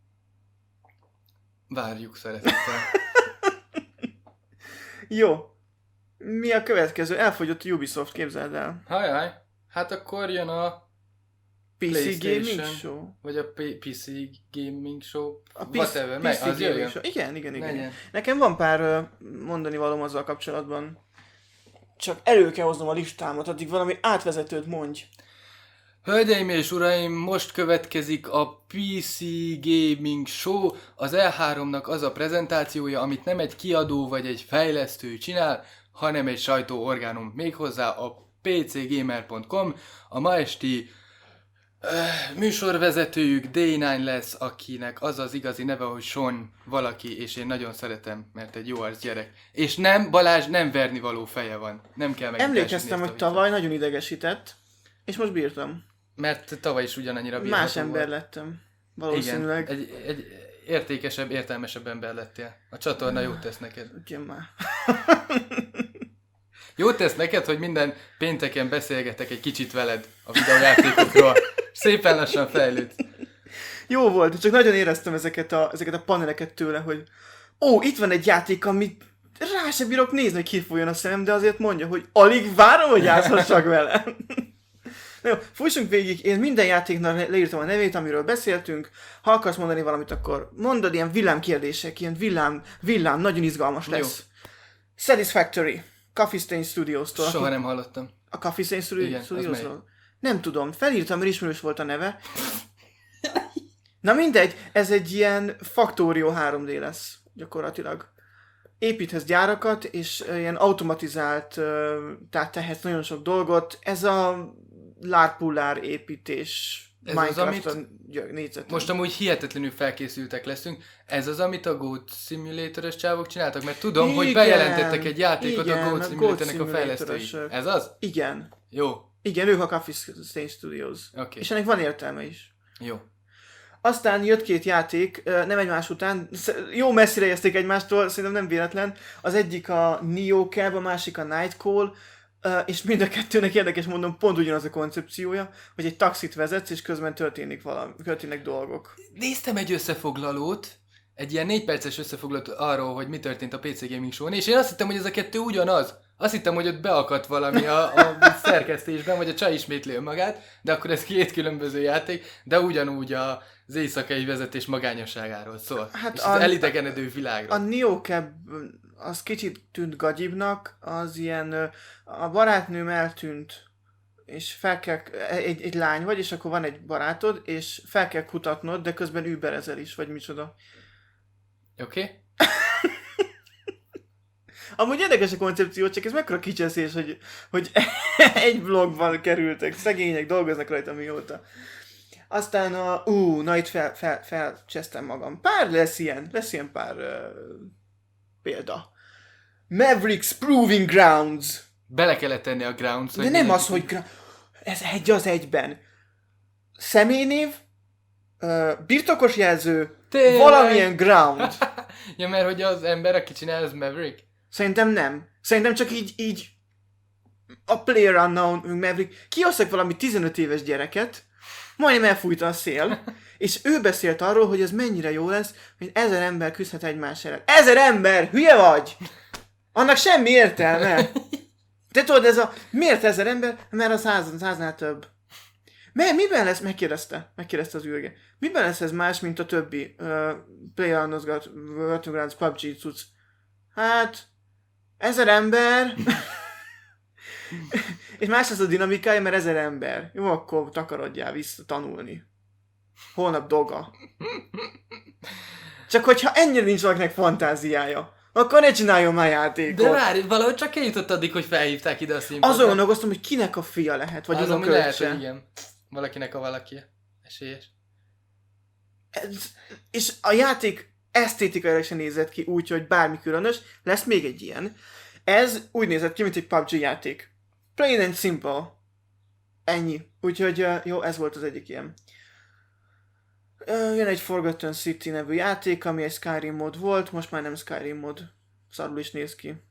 Várjuk szeretettel. Jó. Mi a következő? Elfogyott a Ubisoft, képzeld el. Hajaj, hát akkor jön a pé cé PlayStation, Gaming Show. vagy a P- pé cé Gaming Show, A whatever, meg, pé cé az Gaming jöjjön. Show. Igen, igen, igen. Legyen. Nekem van pár uh, mondani valóm azzal kapcsolatban. Csak elő kell hoznom a listámat, addig valami átvezetőt mondj. Hölgyeim és uraim, most következik a pé cé Gaming Show, az E háromnak az a prezentációja, amit nem egy kiadó vagy egy fejlesztő csinál, hanem egy sajtóorgánum, méghozzá a pcgamer pont com. A ma esti uh, műsorvezetőjük dé kilenc lesz, akinek az az igazi neve, hogy Sean valaki, és én nagyon szeretem, mert egy jó arc gyerek. És nem, Balázs nem vernivaló feje van. Nem kell meg. Emlékeztem, hogy tavaly nagyon idegesített, és most bírtam. Mert tavaly is ugyanannyira bírható Más ember volt. lettem. Valószínűleg. Igen, egy, egy értékesebb, értelmesebb ember lettél. A csatorna jót tesz neked. Ugyan már. Jót tesz neked, hogy minden pénteken beszélgetek egy kicsit veled a videójátékokról. Szépen lassan fejlődsz. Jó volt, csak nagyon éreztem ezeket a, ezeket a paneleket tőle, hogy ó, itt van egy játék, amit rá sem bírok nézni, hogy kifújjon a szemem, de azért mondja, hogy alig várom, hogy játszhassak vele. Na jó, fussunk végig, én minden játéknak leírtam a nevét, amiről beszéltünk. Ha akarsz mondani valamit, akkor mondod, ilyen villám kérdések, ilyen villám, villám, nagyon izgalmas lesz. Jó. Satisfactory, Coffee Stain Studios-tól. Soha aki... nem hallottam. A Coffee Stain Studi- Studios-tól? Nem tudom, felírtam, mert ismerős volt a neve. Na mindegy, ez egy ilyen Factorio három dé lesz, gyakorlatilag. Építhetsz gyárakat, és uh, ilyen automatizált, uh, tehát tehetsz nagyon sok dolgot. Ez a lárpullár építés ez Minecraft az, amit... négyzeten. Most amúgy hihetetlenül felkészültek leszünk. Ez az, amit a Goat Simulator-es csávok csináltak? Mert tudom, igen, hogy bejelentettek egy játékot igen, a Goat Simulator-nek a fejlesztői. Ez az? Igen. Jó. Igen, ők a Coffee Stain Studios. Okay. És ennek van értelme is. Jó. Aztán jött két játék, nem egymás után, jó messzire érezték egymástól, szerintem nem véletlen. Az egyik a Neo Cab, a másik a Nightcall, és mind a kettőnek érdekes mondom, pont ugyanaz a koncepciója, hogy egy taxit vezetsz, és közben történik valami, történnek dolgok. Néztem egy összefoglalót, egy ilyen négy perces összefoglalót arról, hogy mi történt a pé cé Gaming Show-n, és én azt hittem, hogy ez a kettő ugyanaz. Azt hittem, hogy ott beakadt valami a, a szerkesztésben, vagy a csaj ismétli önmagát, de akkor ez két különböző játék, de ugyanúgy a az éjszakai vezetés magányosságáról szól. Hát és az a, elidegenedő világról. A Neo Cab az kicsit tűnt gagyibnak, az ilyen, a barátnőm eltűnt, és fel kell, egy, egy lány vagy, és akkor van egy barátod, és fel kell kutatnod, de közben überezel is, vagy micsoda. Oké. Okay. Amúgy érdekes a koncepció, csak ez mekkora kicseszés, hogy, hogy egy blogban kerültek, szegények dolgoznak rajta mióta. Aztán a... Ú, na itt fel, fel, felcsesztem magam. Pár lesz ilyen, lesz ilyen pár uh, példa. Mavericks Proving Grounds. Bele kellett tenni a Grounds. De nem az, hogy... Gra- ez egy az egyben. Személynév, uh, birtokos jelző, tényleg? Valamilyen Ground. Ja, mert hogy az ember, aki csinál, az Maverick? Szerintem nem. Szerintem csak így, így a PlayerUnknown Maverick. Kihoztak valami tizenöt éves gyereket, majdnem elfújta a szél, és ő beszélt arról, hogy ez mennyire jó lesz, hogy ezer ember küzdhet egymás ellen. Ezer ember! Hülye vagy! Annak semmi értelme! Te tudod, ez a... Miért ezer ember? Mert a száz, száznál több. Mi, miben lesz? Megkérdezte. Megkérdezte az űrge. Miben lesz ez más, mint a többi uh, PlayerUnknown's Battlegrounds pé u bé gé cucc? Hát... Ezer ember... És más lesz a dinamikája, mert ezer ember. Jó, akkor takarodjál vissza tanulni. Holnap doga. Csak hogyha ennyire nincs valakinek fantáziája, akkor ne csináljon már játékot. De várj, valahogy csak eljutott addig, hogy felhívták ide a színpadra. Azon gondolkoztam, hogy kinek a fia lehet, vagy az, ami lehet, hogy igen. Valakinek a valaki esélyes. Ez, és a játék esztétikailag sem nézett ki úgy, hogy bármi különös. Lesz még egy ilyen. Ez úgy nézett ki, mint egy pé u bé gé játék. Plain and simple. Ennyi. Úgyhogy jó, ez volt az egyik ilyen. Jön egy Forgotten City nevű játék, ami egy Skyrim mod volt, most már nem Skyrim mod. Szarul is néz ki.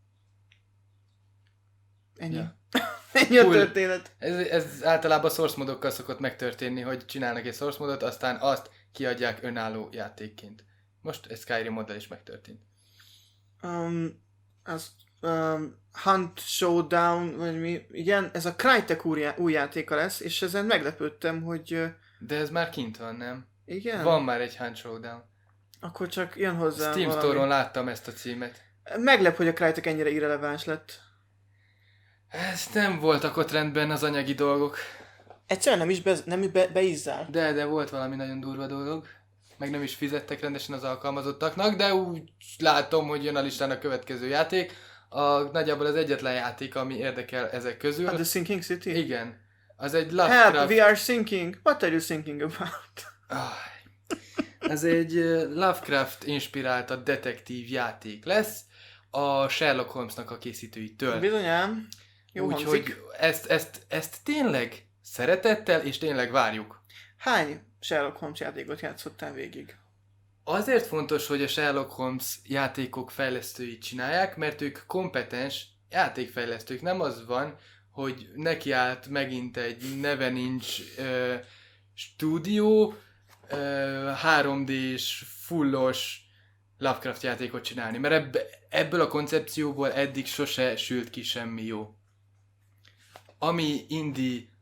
Ennyi. Ja. Ennyi a történet. Ez, ez általában source modokkal szokott megtörténni, hogy csinálnak egy source modot, aztán azt kiadják önálló játékként. Most egy Skyrim moddal is megtörtént. Um, az um, Hunt Showdown, vagy mi, igen, ez a Crytek új, új játéka lesz, és ezen meglepődtem, hogy... De ez már kint van, nem? Igen? Van már egy Hunt Showdown. Akkor csak jön hozzá Steam valami. Store-on láttam ezt a címet. Meglep, hogy a Crytek ennyire irreleváns lett. Ez nem voltak ott rendben az anyagi dolgok. Egyszerűen nem is be, nem be, beizzál. De, de volt valami nagyon durva dolog. Meg nem is fizettek rendesen az alkalmazottaknak, de úgy látom, hogy jön a listán a következő játék. A, nagyjából az egyetlen játék, ami érdekel ezek közül. A The Sinking City? Igen. Az egy Lovecraft... Help, we are sinking. What are you thinking about? Oh. Ez egy Lovecraft inspirálta detektív játék lesz a Sherlock Holmesnak a készítőitől. Bizonyám. Jó hangzik. Úgyhogy ezt, ezt, ezt tényleg szeretettel és tényleg várjuk. Hány Sherlock Holmes játékot játszottál végig? Azért fontos, hogy a Sherlock Holmes játékok fejlesztőit csinálják, mert ők kompetens játékfejlesztők. Nem az van, hogy nekiállt megint egy neve nincs uh, stúdió, uh, három dés, fullos Lovecraft játékot csinálni. Mert ebb, ebből a koncepcióból eddig sose sült ki semmi jó. Ami indie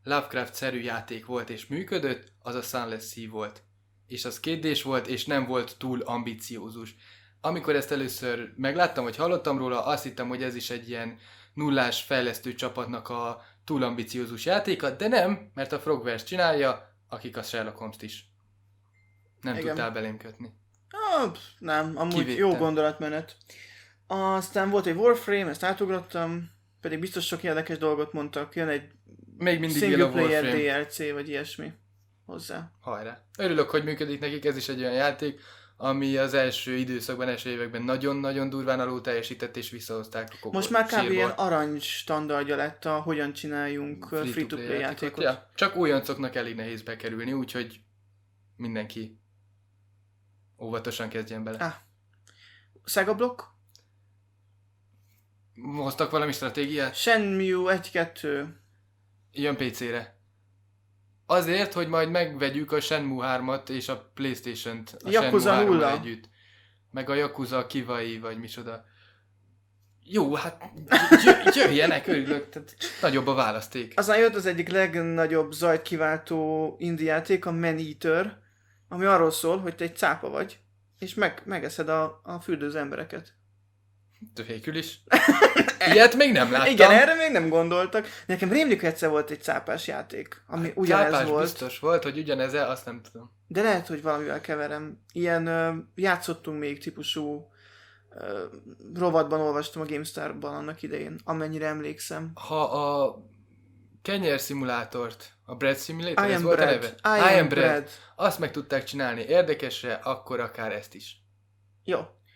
Lovecraft-szerű játék volt és működött, az a Sunless Sea volt. És az kétdés volt, és nem volt túl ambiciózus. Amikor ezt először megláttam, vagy hallottam róla, azt hittem, hogy ez is egy ilyen nullás fejlesztő csapatnak a túl ambiciózus játéka, de nem, mert a Frogwares csinálja, akik a Sherlock Holmes-t is. Nem Igen. tudtál belém kötni. Ah, pff, nem, amúgy Kivédtem. jó gondolatmenet. Aztán volt egy Warframe, ezt átugrottam, pedig biztos sok érdekes dolgot mondtak, jön egy Még mindig él single a player Warframe. dé el cé, vagy ilyesmi hozzá. Hajrá. Örülök, hogy működik nekik, ez is egy olyan játék, ami az első időszakban, első években nagyon-nagyon durván alul teljesített, és visszahozták a kopot. Most már kb. sírból. Ilyen arany standardja lett a hogyan csináljunk free-to-play játékot. Ja, csak újoncoknak elég nehéz bekerülni, úgyhogy mindenki óvatosan kezdjen bele. Ah. Sega Block? Hoztak valami stratégiát? Shenmue egy kettő. Jön pé cére. Azért, hogy majd megvegyük a Shenmue hármat és a PlayStation-t a Yakuza Shenmue hárommal nulla. együtt. Meg a Yakuza Kiwai, vagy micsoda. Jó, hát gy- jöjjenek, örülök. Tehát nagyobb a választék. Aztán jött az egyik legnagyobb zajt kiváltó indie játék, a Man Eater, ami arról szól, hogy te egy cápa vagy, és meg, megeszed a, a fürdőző embereket. Végül is. Ilyet még nem láttam. Igen, erre még nem gondoltak. Nekem rémlik, hogy egyszer volt egy cápás játék, ami ugyanez Cápás volt. biztos volt, hogy ugyanez, azt nem tudom. De lehet, hogy valamivel keverem. Ilyen ö, játszottunk még típusú ö, rovatban olvastam a GameStar-ban annak idején, amennyire emlékszem. Ha a kenyer szimulátort, a Bread Simulator, I ez am volt a bread. neve? I am bread. Azt meg tudták csinálni érdekesre, akkor akár ezt is. Jó.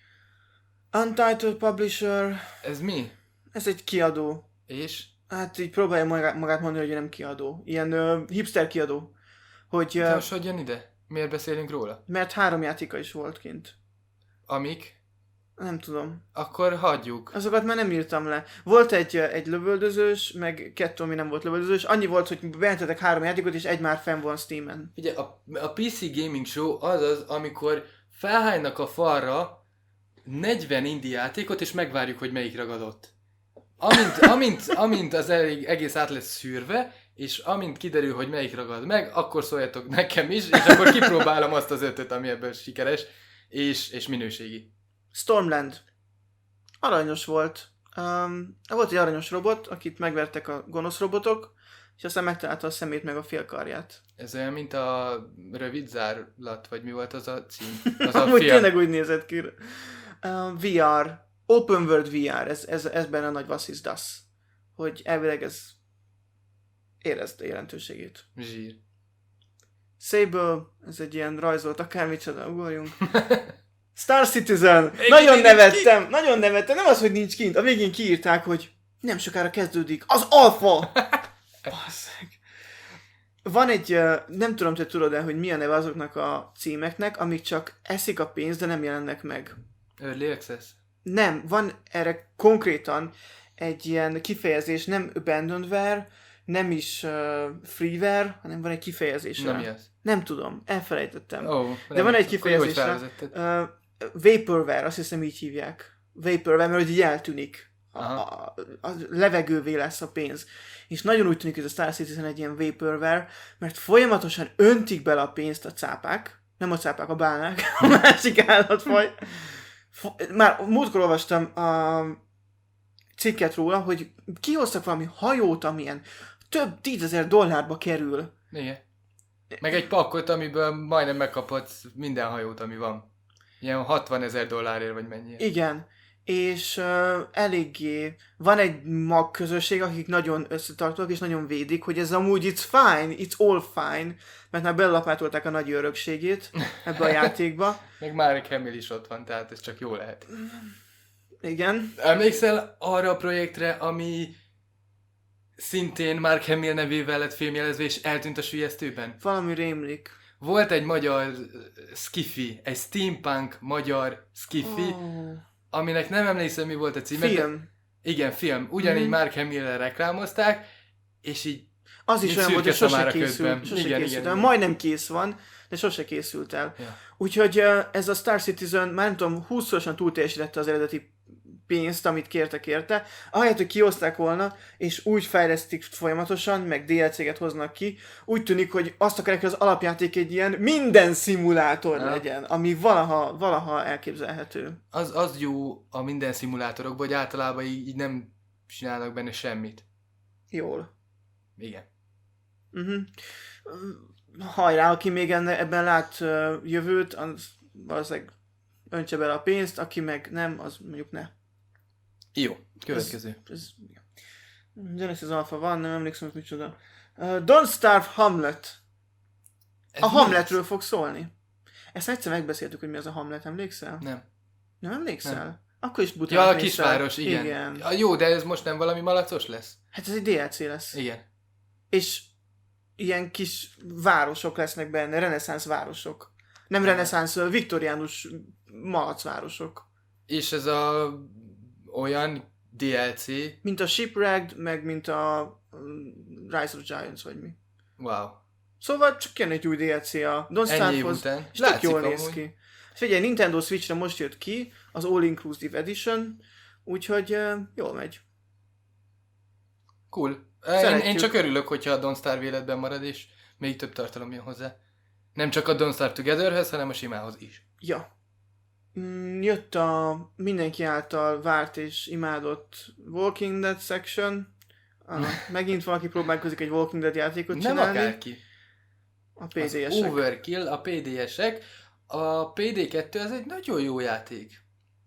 Untitled Publisher, Ez mi? ez egy kiadó. És? Hát így próbálja magát, magát mondani, hogy ő nem kiadó. Ilyen ö, hipster kiadó. Hogy, De ö, most hogy jön ide? Miért beszélünk róla? mert három játéka is volt kint. Amik? Nem tudom. Akkor hagyjuk. Azokat már nem írtam le. Volt egy, ö, egy lövöldözős, meg kettő, ami nem volt lövöldözős. Annyi volt, hogy bejelentettek három játékot, és egy már fenn van Steamen. Ugye a, a pé cé Gaming Show az az, amikor felhánynak a falra negyven indie játékot, és megvárjuk, hogy melyik ragadott. Amint, amint, amint az elég, egész át lesz szűrve, és amint kiderül, hogy melyik ragad meg, akkor szóljatok nekem is, és akkor kipróbálom azt az ötöt, ami ebből sikeres, és, és minőségi. Stormland. Aranyos volt. Um, volt egy aranyos robot, akit megvertek a gonosz robotok, és aztán megtalálta a szemét meg a félkarját. Ez olyan, mint a rövid zárlat, vagy mi volt az a cím? Az a Amúgy film. tényleg úgy nézett ki. Uh, vé er. Open World vé er. Ez, ez, ez benne a nagy was is das. Hogy elvileg ez érezte jelentőségét. Zsír. Sable, ez egy ilyen rajzolt, akármicsoda, ugorjunk. Star Citizen! Még Nagyon mindig nevettem, nincs nagyon nevettem. Nem az, hogy nincs kint. A végén kiírták, hogy nem sokára kezdődik. Az alfa! Basszeg. Van egy, uh, nem tudom, te tudod-e, hogy mi a neve azoknak a címeknek, amik csak eszik a pénzt, de nem jelennek meg. Early Access? Nem, van erre konkrétan egy ilyen kifejezés, nem abandonware, nem is uh, freeware, hanem van egy kifejezés. Nem mi az? Nem tudom, elfelejtettem. Oh, De van egy kifejezés rá. Uh, vaporware, azt hiszem így hívják. Vaporware, mert hogy így eltűnik. A, a, a levegővé lesz a pénz. És nagyon úgy tűnik, hogy a Star Citizen egy ilyen vaporware, mert folyamatosan öntik bele a pénzt a cápák, nem a cápák, a bálnák, a másik állatfaj. Már múltkor olvastam a cikket róla, hogy kihoztak valami hajót, amilyen több tízezer dollárba kerül. Igen. Meg egy pakkot, amiből majdnem megkaphatsz minden hajót, ami van. Ilyen hatvanezer dollárért, vagy mennyi. Igen. És uh, eléggé van egy mag közösség, akik nagyon összetartóak és nagyon védik, hogy ez amúgy it's fine, it's all fine, mert már belapátolták a nagy örökségét ebbe a játékba. Meg Mark Hamill is ott van, tehát ez csak jó lehet. Igen. Emlékszel arra a projektre, ami szintén Mark Hamill nevével lett filmjelezve, és eltűnt a sülyeztőben? Valami rémlik. Volt egy magyar skifi, egy steampunk magyar skifi, Oh. aminek nem emlékszem, mi volt a címe. Film. De... Igen, film. Ugyanígy Mhm. Mark Hamill-rel reklámozták, és így Az is mint olyan volt, hogy szürke sose szamára készült, közben. sose Igen, készült igen, el. igen. Majdnem kész van, de sose készült el. Ja. Úgyhogy uh, ez a Star Citizen, már nem tudom, húszszorosan túl teljesítette az eredeti pénzt, amit kértek érte, ahelyett, hogy kioszták volna, és úgy fejlesztik folyamatosan, meg dé el cé-ket hoznak ki, úgy tűnik, hogy azt akarják, hogy az alapjáték egy ilyen minden szimulátor Ja. legyen, ami valaha, valaha elképzelhető. Az, az jó a minden szimulátorokban, hogy általában így, így nem csinálnak benne semmit. Jól. Igen. Uh-huh. Hajrá, aki még enne, ebben lát uh, jövőt, az valószínűleg öntse bele a pénzt, aki meg nem, az mondjuk ne. Jó, következő. Ez, ez, Genesis Alpha van, nem emlékszem, hogy micsoda. Uh, Don't Starve Hamlet. Ez A mi Hamletről fog szólni. Ezt egyszer megbeszéltük, hogy mi az a Hamlet, emlékszel? Nem. Nem emlékszel? Nem. Akkor is bután. Ja, a kisváros, igen. igen. Ja, jó, de ez most nem valami malacos lesz? Hát ez egy dé el cé lesz. Igen. És ilyen kis városok lesznek benne, reneszánsz városok. Nem reneszánsz, viktoriánus malacvárosok. És ez a olyan dé el cé. Mint a Shipwrecked, meg mint a um, Rise of Giants, vagy mi. Wow. Szóval csak jön egy új dé el cé a Don't Ennyi év Starve-hoz, után. és tök Látszik jól néz amúgy. ki. Figyelj, Nintendo Switchre most jött ki az All Inclusive Edition, úgyhogy uh, jól megy. Cool. Én, Szeretjük. én csak örülök, hogyha a Don't Starve életben marad, és még több tartalom jön hozzá. Nem csak a Don't Starve Togetherhez, hanem a simához is. Ja. Mm, jött a mindenki által várt és imádott Walking Dead section. Ah, megint valaki próbálkozik egy Walking Dead játékot Nem csinálni. akárki. A pé Az dé esek. Overkill, a pé dé esek. A pé dé kettő az egy nagyon jó játék.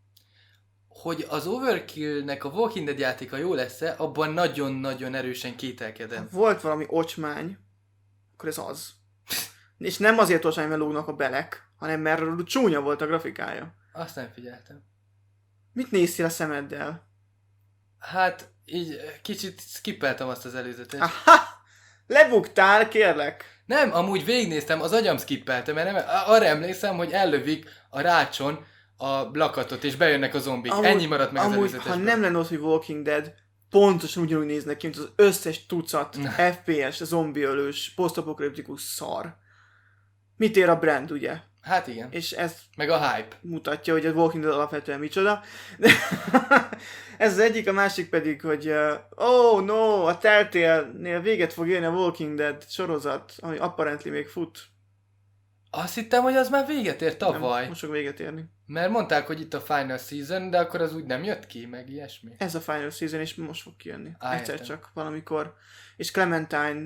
Hogy az Overkillnek a Walking Dead játéka jó lesz-e, abban nagyon-nagyon erősen kételkedem. Volt valami ocsmány, akkor ez az. És nem azért ocsmány, mert lógnak a belek, hanem mert csúnya volt a grafikája. Azt nem figyeltem. Mit néztél a szemeddel? Hát, így kicsit skippeltem azt az előzetet. Aha! Lebuktál, kérlek! Nem, amúgy végignéztem, az agyam skippeltem, mert nem, arra emlékszem, hogy ellövik a rácson a lakatot, és bejönnek a zombik. Amúgy- Ennyi maradt meg az Amúgy, előzetesből. ha nem lenne ott, hogy Walking Dead, pontosan ugyanúgy néznek ki, mint az összes tucat ef pé es, zombiölős, posztapokaliptikus szar. Mit ér a brand, ugye? Hát igen. És ez Meg a hype. mutatja, hogy a Walking Dead alapvetően micsoda. De ez az egyik, a másik pedig, hogy uh, oh no, a Telltale-nél véget fog érni a Walking Dead sorozat, ami apparently még fut. Azt hittem, hogy az már véget ért tavaly. Nem, most fog véget érni. Mert mondták, hogy itt a final season, de akkor az úgy nem jött ki, meg ilyesmi. Ez a final season, és most fog kijönni. Á, Egyszer értem. csak, valamikor. És Clementine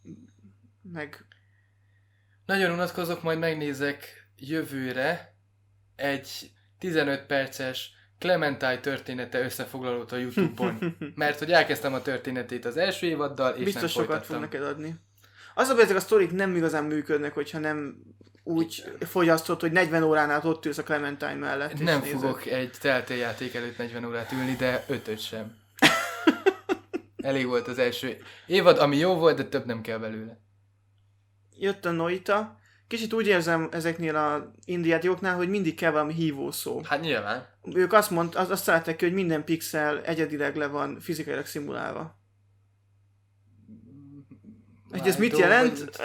meg Nagyon unatkozok, majd megnézek jövőre egy tizenöt perces Clementine története összefoglalót a YouTube-on. Mert hogy elkezdtem a történetét az első évaddal, és biztos nem sokat fog folytattam. neked adni. Az a baj, ezek a sztorik nem igazán működnek, hogyha nem úgy fogyasztod, hogy negyven órán át ott ülsz a Clementine mellett. és Nem nézed. fogok egy Telltale játék előtt negyven órát ülni, de ötöt sem. Elég volt az első évad, ami jó volt, de több nem kell belőle. Jött a Noita. Kicsit úgy érzem ezeknél a indie játékoknál, hogy mindig kell valami hívószó. Hát nyilván. Ők azt mond, azt, azt szeretek ki, hogy minden pixel egyedileg le van fizikailag szimulálva. Hogy ez I mit don't jelent? want-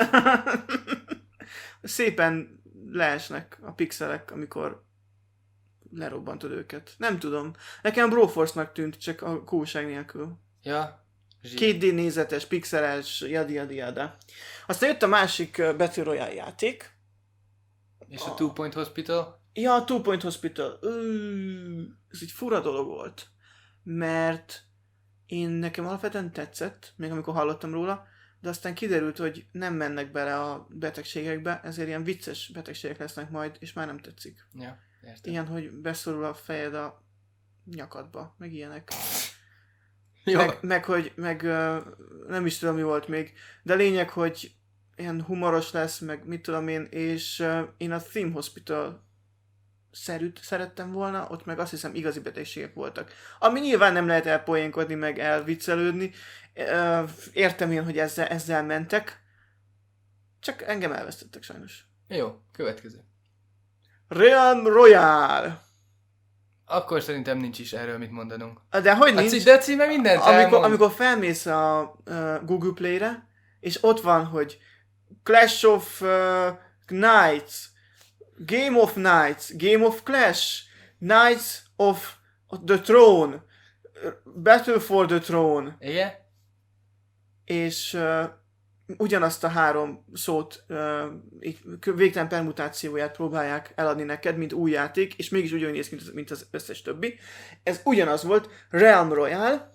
Szépen leesnek a pixelek, amikor lerobbantod őket. Nem tudom. Nekem Broforce-nak tűnt, csak a coolság nélkül. Ja, zsír. két dé nézetes, pixeles, jadi jadi jada. Aztán jött a másik uh, Battle Royale játék. És a Two Point Hospital? Ja, a Two Point Hospital. Ú, ez egy fura dolog volt. Mert én nekem alapvetően tetszett, még amikor hallottam róla, de aztán kiderült, hogy nem mennek bele a betegségekbe, ezért ilyen vicces betegségek lesznek majd, és már nem tetszik. Ja, értem. Ilyen, hogy beszorul a fejed a nyakadba, meg ilyenek. Jó. Meg, meg, hogy meg ö, nem is tudom, mi volt még, de lényeg, hogy ilyen humoros lesz, meg mit tudom én, és uh, én a Theme Hospital szerűt szerettem volna, ott meg azt hiszem igazi betegségek voltak. Ami nyilván nem lehet elpoénkodni, meg elviccelődni. Uh, értem én, hogy ezzel, ezzel mentek, csak engem elvesztettek sajnos. Jó, következő. Realm Royale! Akkor szerintem nincs is erről mit mondanunk. De hogy A nincs? c- de a címe mindent Amikor, elmond. amikor felmész a uh, Google Play-re, és ott van, hogy Clash of uh, Knights, Game of Knights, Game of Clash, Knights of The Throne, Battle for the Throne, Igen? és uh, ugyanazt a három szót uh, végtelen permutációját próbálják eladni neked, mint új játék, és mégis ugyanúgy néz ki, mint az, mint az összes többi. Ez ugyanaz volt, Realm Royale,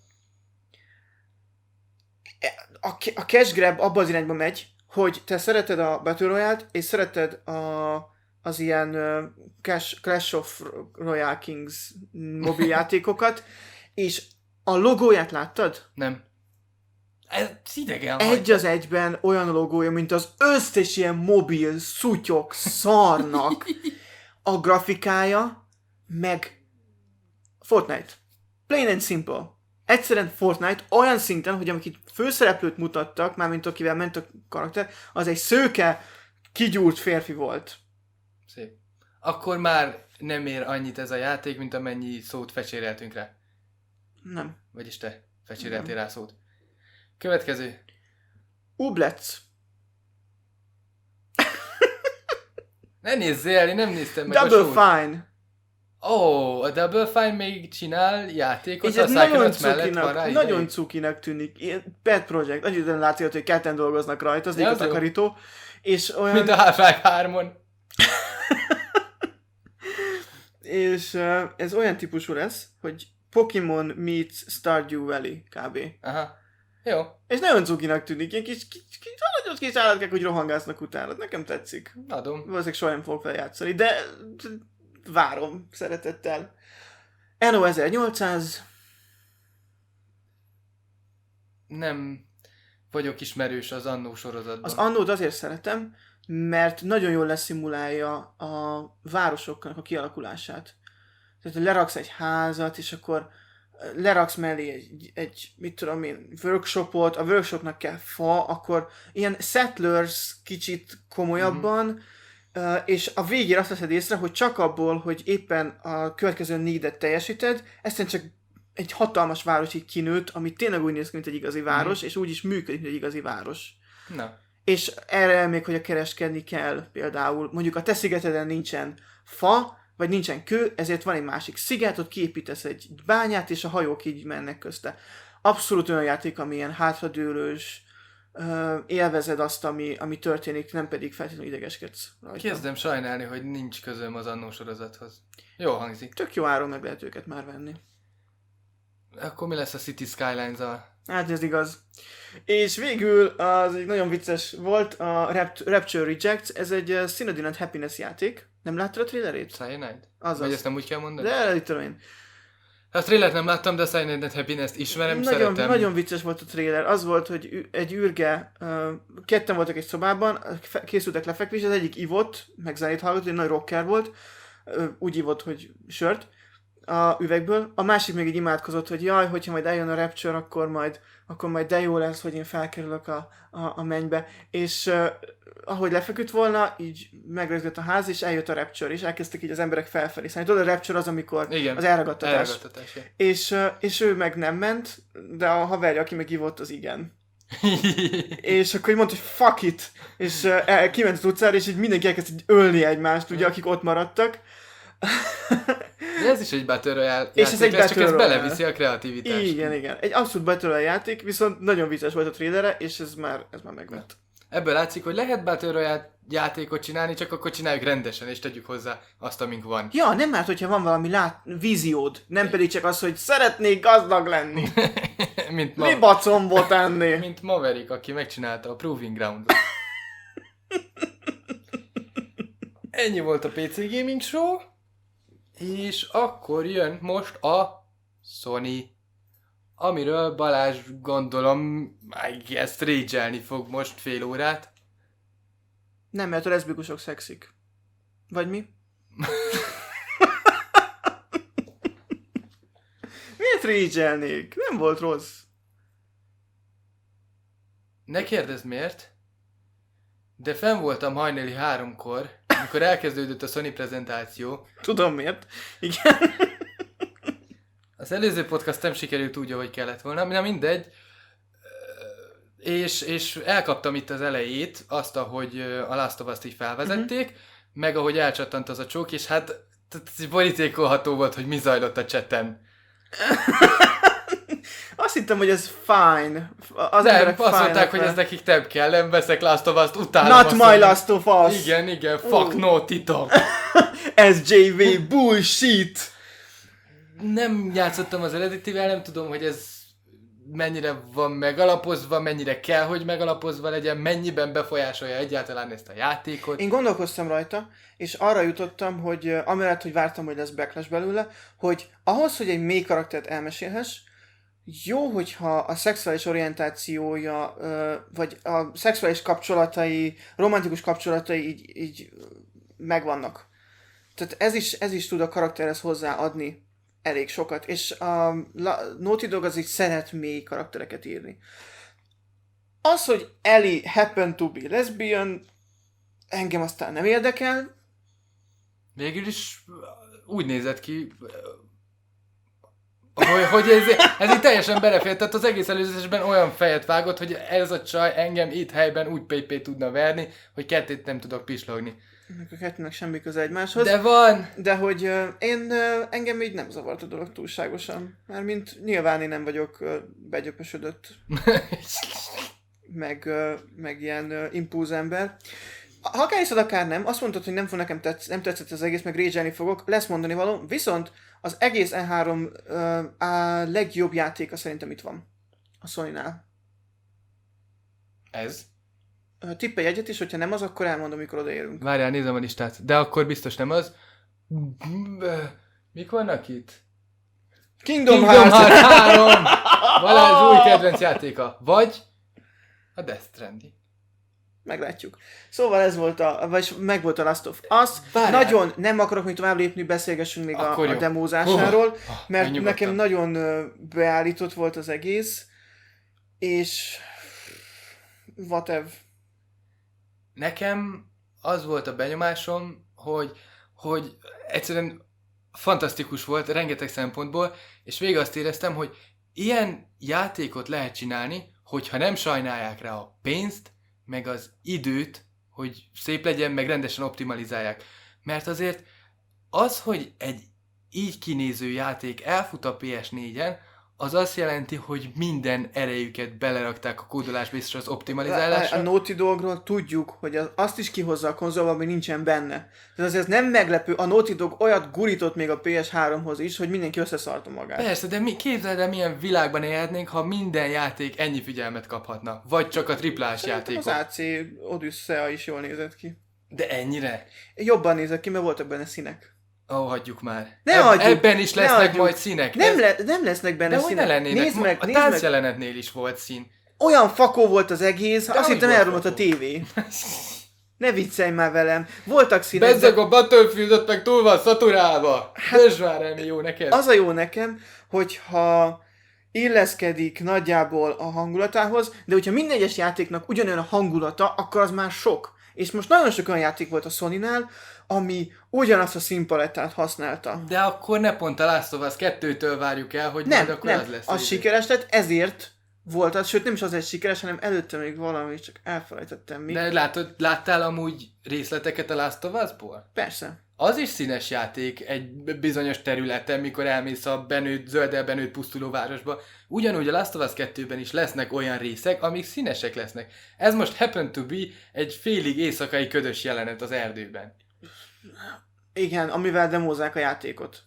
a, a cash grab abba az irányba megy, hogy te szereted a Battle Royale-t, és szereted a, az ilyen uh, Cash, Clash of Royale Kings mobiljátékokat, és a logóját láttad? Nem. Ez idegen Egy hagyja. az egyben olyan logója, mint az összes ilyen mobil szutyok szarnak. A grafikája, meg Fortnite. Plain and simple. Egyszerűen Fortnite olyan szinten, hogy amikor főszereplőt mutattak, mármint akivel ment a karakter, az egy szőke, kigyúrt férfi volt. Szép. Akkor már nem ér annyit ez a játék, mint amennyi szót fecséreltünk rá. Nem. Vagyis te fecséreltél rá szót. Következő. Ublets. Ne nézzél, én nem néztem meg Double a sót. Fine. Ó, oh, a Double Fine még csinál játékot, És a ez nagyon Psychonauts mellett van rá cukinak, nagyon idei? cukinak tűnik. Ilyen pet project. Annyit nem látszik, hogy ketten dolgoznak rajta, az Ja, a az jó. takarító. És olyan... Mint a Half-Life hármon. és uh, ez olyan típusú lesz, hogy Pokémon meets Stardew Valley kb. Aha. Jó. És nagyon cukinak tűnik, ilyen kis, kis, kis, kis, kis állatkák, hogy rohangásznak utána. Nekem tetszik. Adom. Valószínűleg soha nem fogok vele játszani, de várom szeretettel. Anno ezernyolcszáz. Nem vagyok ismerős az Annó sorozatban. Az Annót azért szeretem, mert nagyon jól leszimulálja a városoknak a kialakulását. Tehát leraksz egy házat, és akkor leraksz mellé egy, egy mit tudom én, workshopot, a workshopnak kell fa, akkor ilyen settlers kicsit komolyabban, mm-hmm. és a végére azt veszed észre, hogy csak abból, hogy éppen a következő needet teljesíted, eztán csak egy hatalmas város így kinőtt, ami tényleg úgy néz ki, mint egy igazi város, mm-hmm. és úgy is működik, mint egy igazi város. Na. És erre még, hogy kereskedni kell például, mondjuk a te szigeteden nincsen fa, vagy nincsen kő, ezért van egy másik sziget, ott kiépítesz egy bányát, és a hajók így mennek közte. Abszolút olyan játék, ami ilyen hátradőlős, élvezed azt, ami, ami történik, nem pedig feltétlenül idegeskedsz rajta. Kezdem sajnálni, hogy nincs közöm az Annó sorozathoz. Jó hangzik. Tök jó áron meg lehet őket már venni. Akkor mi lesz a City Skylines-al? Hát ez igaz. És végül az egy nagyon vicces volt, a Rapt- Rapture Rejects, ez egy uh, Cynodin and Happiness játék. Nem láttad a trailerét? Cyanide? Azaz. Vagy ezt nem úgy kell mondani? De itt tudom én. A trailert nem láttam, de a Cyanide and Happiness-t ismerem, Nagyon, szeretem. nagyon vicces volt a trailer. Az volt, hogy ü- egy űrge, uh, ketten voltak egy szobában, fe- készültek lefekvés, az egyik ivott, meg zenét hallgatott, egy nagy rocker volt, uh, úgy ivott, hogy sört a üvegből. A másik még így imádkozott, hogy jaj, hogyha majd eljön a Rapture, akkor majd, akkor majd de jó lesz, hogy én felkerülök a, a, a mennybe. És uh, ahogy lefeküdt volna, így megrögzött a ház, és eljött a Rapture, és elkezdtek így az emberek felfelé szállni. Tudod, a Rapture az, amikor Igen, az elragadtatás. elragadtatás. És, uh, és ő meg nem ment, de a haverja, aki meg ivott, az igen. És akkor így mondta, hogy fuck it! És uh, el, kiment az utcára, és így mindenki elkezdett ölni egymást, ugye, akik ott maradtak. De ez is egy Battle Royale És ez egy lesz, csak Battle ez Royale. beleviszi a kreativitást. Igen, igen. Egy abszolút Battle Royale játék, viszont nagyon vicces volt a trailere, és ez már, ez már megvett. Ebből látszik, hogy lehet Battle Royale játékot csinálni, csak akkor csináljuk rendesen, és tegyük hozzá azt, amink van. Ja, nem árt, hogyha van valami lát, víziód, nem pedig csak az, hogy szeretnék gazdag lenni. Mint, ma- Libacombot enni. mint Maverick, aki megcsinálta a Proving Ground-ot. Ennyi volt a pé cé Gaming Show, és akkor jön most a Sony, amiről Balázs gondolom, I guess, rage-elni fog most fél órát. Nem, mert a leszbikusok szexik. Vagy mi? Miért rage-elnék? Nem volt rossz. Ne kérdezd miért, de fenn voltam hajnali háromkor, amikor elkezdődött a Sony prezentáció. Tudom miért. Igen. Az előző podcast nem sikerült úgy, ahogy kellett volna, na mindegy. És, és elkaptam itt az elejét, azt, ahogy a Last of Us-t így felvezették, uh-huh. meg ahogy elcsattant az a csók, és hát Tehát ez borítékolható volt, hogy mi zajlott a chaten. Azt hittem, hogy ez fine. Az Nem, azt mondták, hogy ez nekik nem kell, nem veszek Last of Us-t, utálom. Not my mondani. Last of Us! Igen, igen, fuck uh. no, titok. es jé vé, bullshit! Nem játszottam az eredetivel, nem tudom, hogy ez mennyire van megalapozva, mennyire kell, hogy megalapozva legyen, mennyiben befolyásolja egyáltalán ezt a játékot. Én gondolkoztam rajta, és arra jutottam, hogy amellett, hogy vártam, hogy lesz backlash belőle, hogy ahhoz, hogy egy mély karaktert elmesélhess, jó, hogyha a szexuális orientációja, vagy a szexuális kapcsolatai, romantikus kapcsolatai így, így megvannak. Tehát ez is, ez is tud a karakterhez hozzáadni elég sokat, és a Naughty Dog az így szeret mély karaktereket írni. Az, hogy Ellie happen to be lesbian, engem aztán nem érdekel. Végül is úgy nézett ki, hogy, hogy ez, ez így teljesen belefér, tehát az egész előzésben olyan fejet vágott, hogy ez a csaj engem itt helyben úgy pépé tudna verni, hogy kettét nem tudok pislogni. Ennek a kettőnek semmi köze egymáshoz. De van! De hogy uh, én, uh, engem így nem zavart a dolog túlságosan. Mármint nyilván én nem vagyok uh, begyöpösödött, meg, uh, meg ilyen uh, impulzember. Ha akár hiszed, akár nem, azt mondtad, hogy nem fog nekem tetsz, nem tetszett az egész, meg rage-elni fogok, lesz mondani való, viszont az egész E három uh, a legjobb játéka szerintem itt van. A Sony-nál. Ez? Uh, tippelj egyet is, hogyha nem az, akkor elmondom, mikor odaérünk. Várjál, nézem a listát. De akkor biztos nem az. Mik vannak itt? Kingdom, Kingdom Hearts három! Balázs új kedvenc játéka. Vagy a Death Stranding. Meglátjuk. Szóval ez volt a, vagy meg volt a Last of Us. Várjál. Nagyon nem akarok még tovább lépni, beszélgessünk még a, a demózásáról, uh, mert uh, nekem nagyon uh, beállított volt az egész, és whatever. Nekem az volt a benyomásom, hogy, hogy egyszerűen fantasztikus volt rengeteg szempontból, és végig azt éreztem, hogy ilyen játékot lehet csinálni, hogyha nem sajnálják rá a pénzt, meg az időt, hogy szép legyen, meg rendesen optimalizálják. Mert azért az, hogy egy így kinéző játék elfut a pé es négyen, az azt jelenti, hogy minden erejüket belerakták a kódolásba és az optimalizálásra. A, a Naughty Dogról tudjuk, hogy az, azt is kihozza a konzolba, ami nincsen benne. Tehát azért nem meglepő, a Naughty Dog olyat gurított még a pé es háromhoz is, hogy mindenki összeszarta magát. Persze, de mi, képzeld el, milyen világban élhetnénk, ha minden játék ennyi figyelmet kaphatna. Vagy csak a triplás játékok. Az á cé Odyssea is jól nézett ki. De ennyire? Jobban nézett ki, mert voltak benne színek. Ó, oh, hagyjuk már. Ne Eb- hagyjuk, ebben is lesznek majd színek. Nem, Ez... le, nem lesznek benne de színek. De hogy ne lennének? Nézd meg, a nézd táncjelenetnél is volt szín. Olyan fakó volt az egész, de azt hittem elromlott a tévé. Ne viccelj már velem. Voltak színek. Bezzeg a Battlefield-ot meg túl van szaturálva. Hát, Dösd már el, mi jó neked. Az a jó nekem, hogyha illeszkedik nagyjából a hangulatához, de hogyha minden egyes játéknak ugyanolyan a hangulata, akkor az már sok. És most nagyon sok olyan játék volt a Sony-nál, ami ugyanazt a színpalettát használta. De akkor ne pont a Last of Us kettőtől várjuk el, hogy nem, majd akkor nem. az lesz. Az sikeres lett, ezért volt az, sőt nem is azért sikeres, hanem előtte még valami, csak elfelejtettem mi. De látod, láttál amúgy részleteket a Last of Us-ból? Persze. Az is színes játék egy bizonyos területen, mikor elmész a benőtt, zölddel benőtt pusztuló városba. Ugyanúgy a Last of Us kettőben is lesznek olyan részek, amik színesek lesznek. Ez most happen to be egy félig éjszakai ködös jelenet az erdőben. Igen, amivel demózzák a játékot.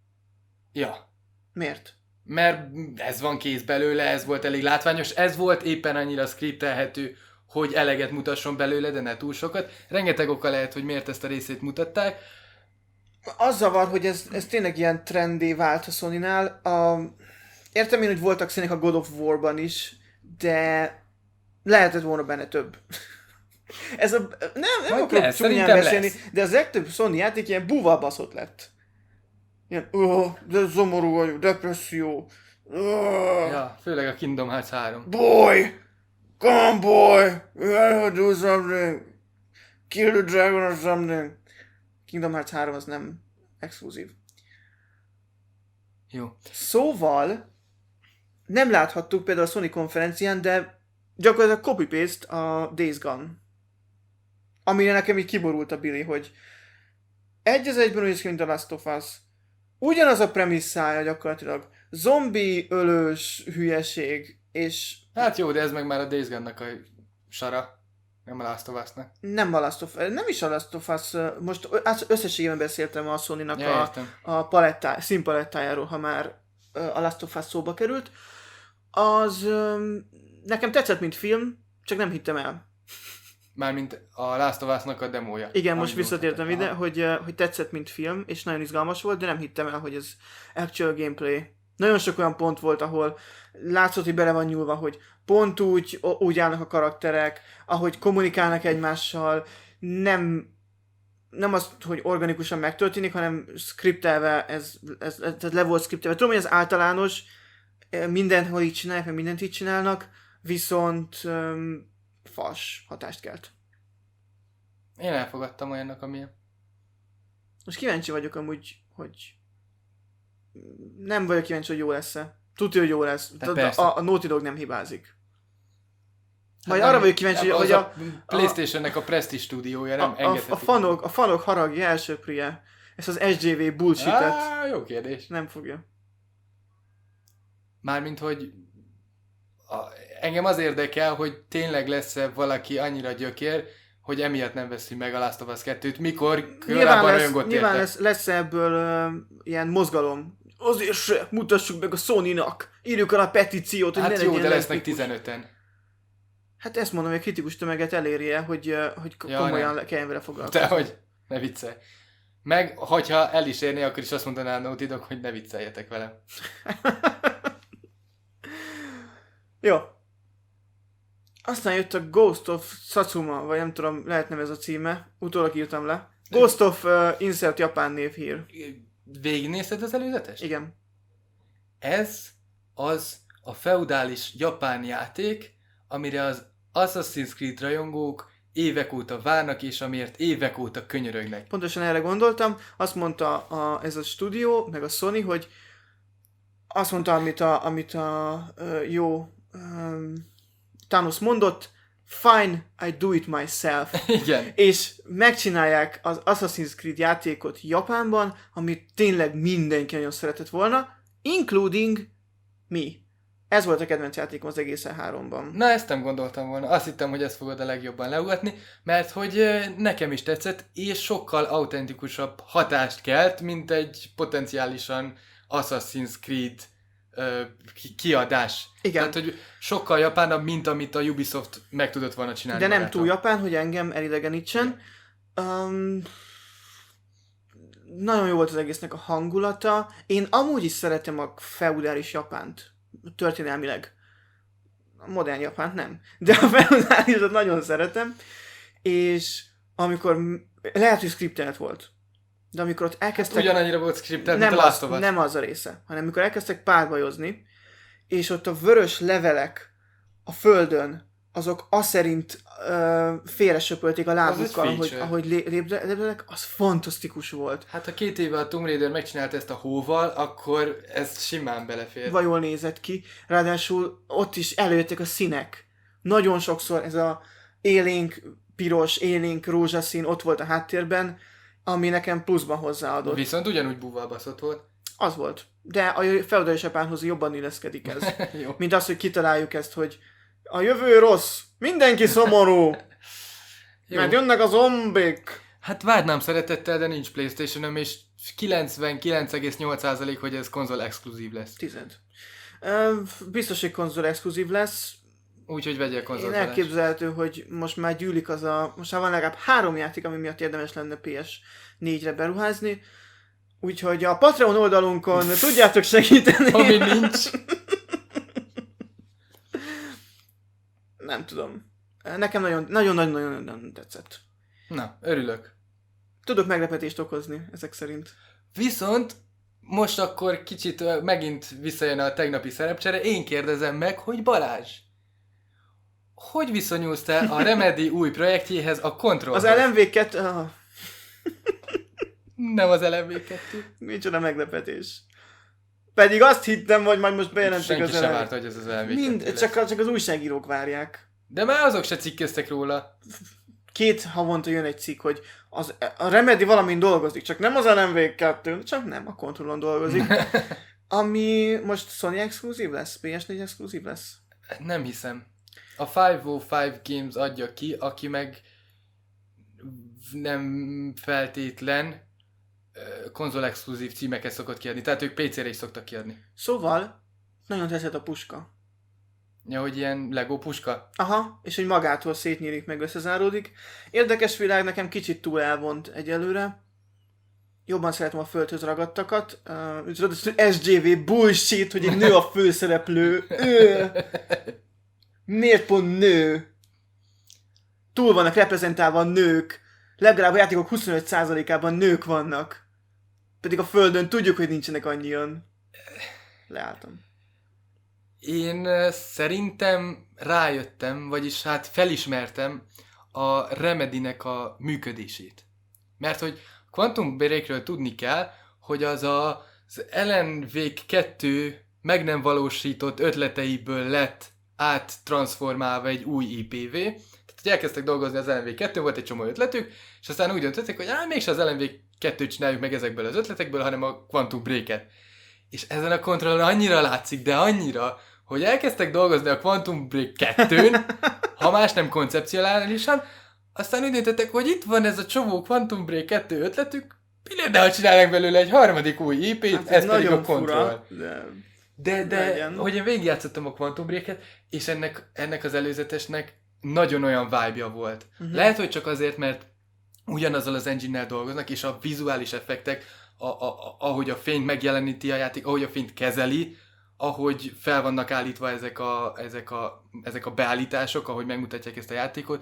Ja. Miért? Mert ez van kész belőle, ez volt elég látványos, ez volt éppen annyira skriptelhető, hogy eleget mutasson belőle, de ne túl sokat. Rengeteg oka lehet, hogy miért ezt a részét mutatták. Az zavar, hogy ez, ez tényleg ilyen trendé vált a Sony-nál. A... Értem én, hogy voltak színek a God of War-ban is, de lehetett volna benne több. Ez a... Nem, nem akarok csúnyán beszélni, lesz. De az legtöbb Sony játék ilyen búval baszott lett. Ilyen, oh, de zomorú vagyok, depresszió. Oh. Ja, főleg a Kingdom Hearts három. Boy! Come on, boy! We gotta do something! Kill the dragon or something! Kingdom Hearts három az nem exkluzív. Jó. Szóval nem láthattuk például a Sony konferencián, de gyakorlatilag copy-paste a Days Gone. Amire nekem így kiborult a Billy, hogy egy az egyben úgy néz ki, mint a Last of Us. Ugyanaz a premisszája gyakorlatilag. Zombi, ölős, hülyeség, és Hát jó, de ez meg már a Days Gone-nak a sara. Nem a Last of Us-nak. nem a Last of nem is a Last of Us, most összességében beszéltem a Sony-nak Ja, a, értem. a palettá, színpalettájáról, ha már a Last of Us szóba került. Az öm, nekem tetszett, mint film, csak nem hittem el. Mármint a Last of Us-nak a demója. Igen, Ami most visszatértem volt. ide, Aha. hogy, ö, hogy tetszett, mint film, és nagyon izgalmas volt, de nem hittem el, hogy ez actual gameplay. Nagyon sok olyan pont volt, ahol látszott, hogy bele van nyúlva, hogy pont úgy, o- úgy állnak a karakterek, ahogy kommunikálnak egymással, nem, nem az, hogy organikusan megtörténik, hanem skriptelve, ez, ez, ez, ez le volt skriptelve. Tudom, hogy ez általános, eh, mindenhol így csinálják, meg mindent így csinálnak, viszont um, fals hatást kelt. Én elfogadtam olyannak, amilyen. Most kíváncsi vagyok amúgy, hogy nem vagyok kíváncsi, hogy jó lesz-e. Tudja, hogy jó lesz. De A, persze. a, a Naughty Dog nem hibázik. Majd Hát arra nem- vagyok kíváncsi, az hogy a, a PlayStation-nek a Prestige stúdiója nem a, a, engedheti. a, fanok, a fanok haragja elsöprje ezt az es gé vé bullshit-et. Á, jó kérdés. Nem fogja. Mármint, hogy a, engem az érdekel, hogy tényleg lesz-e valaki annyira gyökér, hogy emiatt nem veszi meg a Last of Us kettőt, mikor Nyilván korábban lesz, rajongott nyilván érte. lesz, lesz ebből ö, ilyen mozgalom. Azért se mutassuk meg a Sony-nak. Írjuk el a petíciót, hogy Hát ne jó, legyen de lesznek leszbikus. tizenöten. Hát ezt mondom, hogy a kritikus tömeget elérje, hogy, ö, hogy Ja, komolyan nem. le- kelljen vele foglalkozni. De hogy ne viccelj. Meg, hogyha el is érné, akkor is azt mondaná a Naughty Dog, hogy ne vicceljetek velem. Jó. Aztán jött a Ghost of Satsuma, vagy nem tudom, lehet nem ez a címe. Utólag írtam le. Ghost of uh, Insert Japán névhír. Végignézted az előzetes? Igen. Ez az a feudális japán játék, amire az Assassin's Creed rajongók évek óta várnak, és amiért évek óta könyörögnek. Pontosan erre gondoltam. Azt mondta a, ez a stúdió, meg a Sony, hogy azt mondta, amit a, amit a uh, jó um, Thanos mondott, fine, I do it myself. Igen. És megcsinálják az Assassin's Creed játékot Japánban, amit tényleg mindenki nagyon szeretett volna, including me. Ez volt a kedvenc játékom az egészen háromban. Na, ezt nem gondoltam volna. Azt hittem, hogy ezt fogod a legjobban leugatni, mert hogy ö, nekem is tetszett, és sokkal autentikusabb hatást kelt, mint egy potenciálisan Assassin's Creed ö, ki- kiadás. Igen. Tehát, hogy sokkal japánabb, mint amit a Ubisoft meg tudott volna csinálni. De nem magától. túl japán, hogy engem elidegenítsen. Um, nagyon jó volt az egésznek a hangulata. Én amúgy is szeretem a feudális Japánt. Történelmileg. A modern Japánt nem. De a feudálisat nagyon szeretem. És amikor... Lehet, hogy scriptelt volt. De amikor ott elkezdtek... Ugyanannyira volt scriptelt, nem, mint a Last az, of Us. nem az a része, hanem amikor elkezdtek párbajozni, és ott a vörös levelek a földön, azok azt szerint ö, félresöpölték a lábukkal, egy ahogy, feature. ahogy lé- lép- lépnek, az fantasztikus volt. Hát ha két éve a Tomb Raider megcsinálta ezt a hóval, akkor ez simán belefér. Vagy jól nézett ki. Ráadásul ott is előjöttek a színek. Nagyon sokszor ez a élénk piros, élénk rózsaszín ott volt a háttérben, ami nekem pluszban hozzáadott. Viszont ugyanúgy búval baszott volt. Az volt. De a feudális Japánhoz jobban illeszkedik ez. Jó. Mint az, hogy kitaláljuk ezt, hogy a jövő rossz, mindenki szomorú, Jó. mert jönnek a zombik. Hát várnám szeretettel, de nincs PlayStation-om, és kilencvenkilenc egész nyolc százalék, hogy ez konzol exkluzív lesz. Tized. Ö, Biztos, hogy konzol exkluzív lesz. Úgyhogy vegyél Én konzolt. elképzelhető, hogy most már gyűlik az a... Most már van legalább három játék, ami miatt érdemes lenne pé es négyre beruházni. Úgyhogy a Patreon oldalunkon tudjátok segíteni. Ami nincs. Nem tudom. Nekem nagyon, nagyon-nagyon-nagyon tetszett. Na, örülök. Tudok meglepetést okozni, ezek szerint. Viszont most akkor kicsit ö, megint visszajön a tegnapi szerepcsere. Én kérdezem meg, hogy Balázs, hogy viszonyulsz te a Remedy új projektjéhez, a Controlhoz? Az el em vé kettő... Oh, Nem az el em vé kettő. micsoda meglepetés. Pedig azt hittem, hogy majd most bejelentik Senki az sem el em vé. várta, hogy ez az el em vé kettő Mind, lesz. csak, csak az újságírók várják. De már azok se cikkeztek róla. két havonta jön egy cikk, hogy az, a Remedy valamin dolgozik, csak nem az Alan Wake kettő, csak nem, a Controlon dolgozik. Ami most Sony exkluzív lesz? pé es négy exkluzív lesz? Nem hiszem. A ötszázöt Games adja ki, aki meg nem feltétlen konzol exkluzív címeket szokott kiadni. Tehát ők pé cére is szoktak kiadni. Szóval, nagyon tetszett a puska. Ja, hogy ilyen Lego puska? Aha, és hogy magától szétnyílik, meg összezáródik. Érdekes világ, nekem kicsit túl elvont egyelőre. Jobban szeretem a földhöz ragadtakat. Uh, es gé vé bullshit, hogy egy nő a főszereplő. Ö! Miért pont nő? Túl vannak reprezentálva a nők. Legalább a játékok huszonöt százalékában nők vannak. Pedig a földön tudjuk, hogy nincsenek annyian. Leálltam. Én uh, szerintem rájöttem, vagyis hát felismertem a Remedy-nek a működését. Mert hogy Quantum Breakről tudni kell, hogy az a, az Alan Wake kettő meg nem valósított ötleteiből lett áttransformálva egy új i pé vé. Tehát, hogy elkezdtek dolgozni az Alan Wake kettőn, volt egy csomó ötletük, és aztán úgy döntöttek, hogy á, mégse az Alan Wake kettőt csináljuk meg ezekből az ötletekből, hanem a Quantum Break-et. És ezen a kontrollon annyira látszik, de annyira, hogy elkezdtek dolgozni a Quantum Break kettőn, ha más nem koncepcionálisan, aztán úgy döntöttek, hogy itt van ez a csomó Quantum Break kettő ötletük, például csinálnak belőle egy harmadik új i pét, hát ez, ez pedig a Control. De, de, de hogy én végigjátszottam a Quantum Break-et, és ennek, ennek az előzetesnek nagyon olyan vibe-ja volt. Uh-huh. Lehet, hogy csak azért, mert ugyanazzal az engine-nel dolgoznak, és a vizuális effektek, a, a, a, ahogy a fényt megjeleníti a játék, ahogy a fényt kezeli, ahogy fel vannak állítva ezek a, ezek a, ezek a beállítások, ahogy megmutatják ezt a játékot,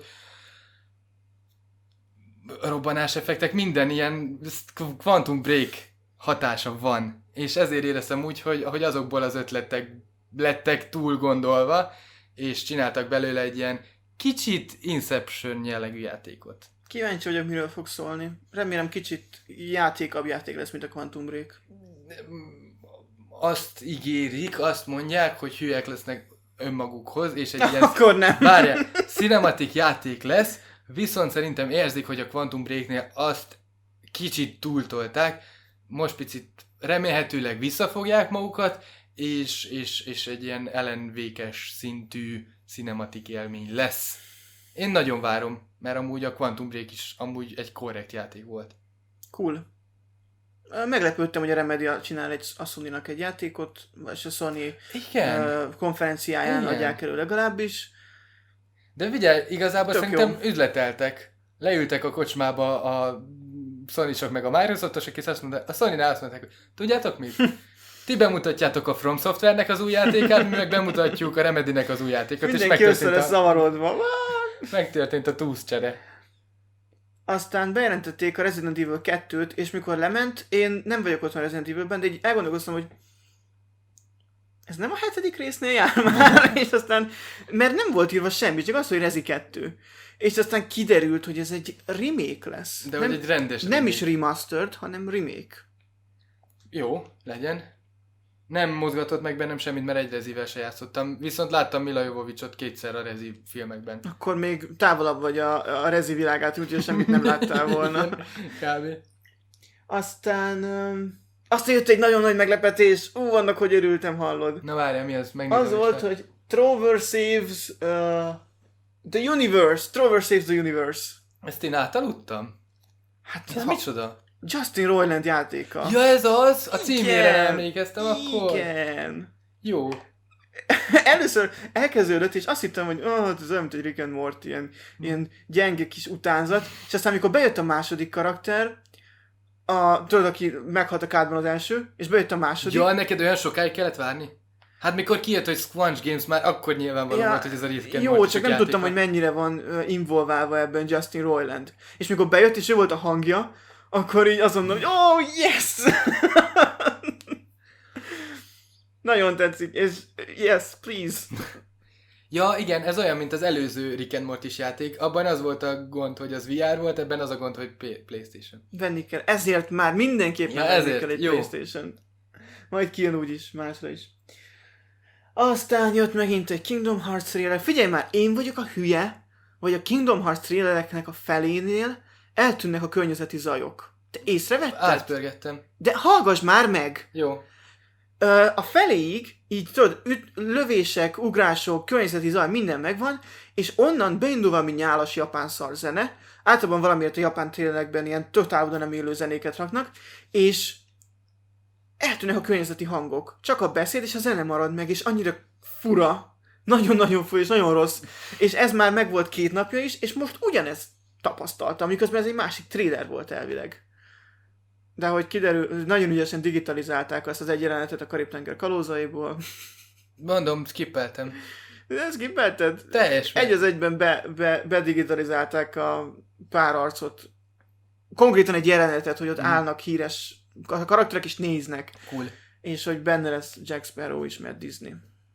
robbanás effektek, minden ilyen Quantum Break hatása van. És ezért éreztem úgy, hogy, hogy azokból az ötletek lettek túl gondolva, és csináltak belőle egy ilyen kicsit Inception jellegű játékot. Kíváncsi vagyok, miről fog szólni. Remélem kicsit játékabb játék lesz, mint a Quantum Break. Azt ígérik, azt mondják, hogy hülyek lesznek önmagukhoz, és egy ilyen Akkor nem. Várjál, cinematic játék lesz, viszont szerintem érzik, hogy a Quantum Breaknél azt kicsit túltolták, most picit remélhetőleg visszafogják magukat, és, és, és egy ilyen Alan Wake-es szintű cinematic élmény lesz. Én nagyon várom, mert amúgy a Quantum Break is amúgy egy korrekt játék volt. Cool. Meglepődtem, hogy a Remedy csinál egy, a Sony-nak egy játékot, vagy a Sony Igen. konferenciáján Igen. adják elő legalábbis. De figyelj, igazából Tök szerintem jó. Üzleteltek. Leültek a kocsmába a Sony-sok meg a Microsoftosok, és azt mondták, a Sony-nál azt mondták, hogy tudjátok mit? Ti bemutatjátok a From Software-nek az új játékát, mi meg bemutatjuk a Remedy-nek az új játékot. Mindenki össze lesz a, zavarodva. megtörtént a túszcsere. Aztán bejelentették a Resident Evil kettőt, és mikor lement, én nem vagyok otthon Resident Evilben, de így elgondolkoztam, hogy ez nem a hetedik résznél jár már, és aztán, mert nem volt írva semmi, csak az, hogy Rezi kettő. És aztán kiderült, hogy ez egy remake lesz. De nem, hogy egy rendes Nem remake. is remastered, hanem remake. Jó, legyen. Nem mozgatott meg bennem semmit, mert egy Rezivel se játszottam, viszont láttam Mila Jovovicsot kétszer a Rezi filmekben. Akkor még távolabb vagy a, a Rezi világát, úgyhogy semmit nem láttál volna. Kb. Aztán... Um, aztán jött egy nagyon nagy meglepetés. Ú, annak, hogy örültem, hallod. Na várjál, mi az? Megnézem Az is volt, le. hogy Trover saves uh, the universe. Trover saves the universe. Ezt én átaludtam? Hát Ez ha- micsoda? Justin Roiland játéka. Ja, ez az? A címére Igen, nem emlékeztem akkor. Igen. Jó. Először elkezdődött, és azt hittem, hogy oh, ez olyan, mint egy Rick and Morty, ilyen, ilyen gyenge kis utánzat, és aztán amikor bejött a második karakter, a, tudod, aki meghalt a kádban az első, és bejött a második. Ja, neked olyan sokáig kellett várni? Hát mikor kijött, hogy Squanch Games, már akkor nyilvánvaló Ja, volt, hogy ez a Rick and jó, Morty csak nem játéka. tudtam, hogy mennyire van uh, involválva ebben Justin Roiland. És mikor bejött, és ő volt a hangja, akkor így azt mondom, hogy oh, yes! Nagyon tetszik, és yes, please. Ja, igen, ez olyan, mint az előző Rick and Morty-s játék. Abban az volt a gond, hogy az vé er volt, ebben az a gond, hogy P- PlayStation. Venni kell. Ezért már mindenképpen Ja, venni ezért, kell egy jó. PlayStation. Majd kijön úgyis, másra is. Aztán jött megint egy Kingdom Hearts trailer. Figyelj már, én vagyok a hülye, vagy a Kingdom Hearts trailereknek a felénél eltűnnek a környezeti zajok. Te észrevetted? Átpörgettem. De hallgass már meg! Jó. Ö, a feléig, így tudod, üt, lövések, ugrások, környezeti zaj, minden megvan, és onnan beindul valami nyálas japán szar zene, általában valamiért a japán trailerekben ilyen totál oda nem élő zenéket raknak, és eltűnnek a környezeti hangok. Csak a beszéd és a zene marad meg, és annyira fura, nagyon-nagyon fura és nagyon rossz. És ez már megvolt két napja is, és most ugyanezt tapasztaltam, miközben ez egy másik trailer volt elvileg. De ahogy kiderül, nagyon ügyesen digitalizálták azt az egy jelenetet a Karib-tenger kalózaiból. Mondom, skippeltem. De ezt skippelted? Teljes. Egy az egyben be, be, bedigitalizálták a pár arcot. Konkrétan egy jelenetet, hogy ott mm. állnak híres, a karakterek is néznek. Cool. És hogy benne lesz Jack Sparrow is, mert Disney.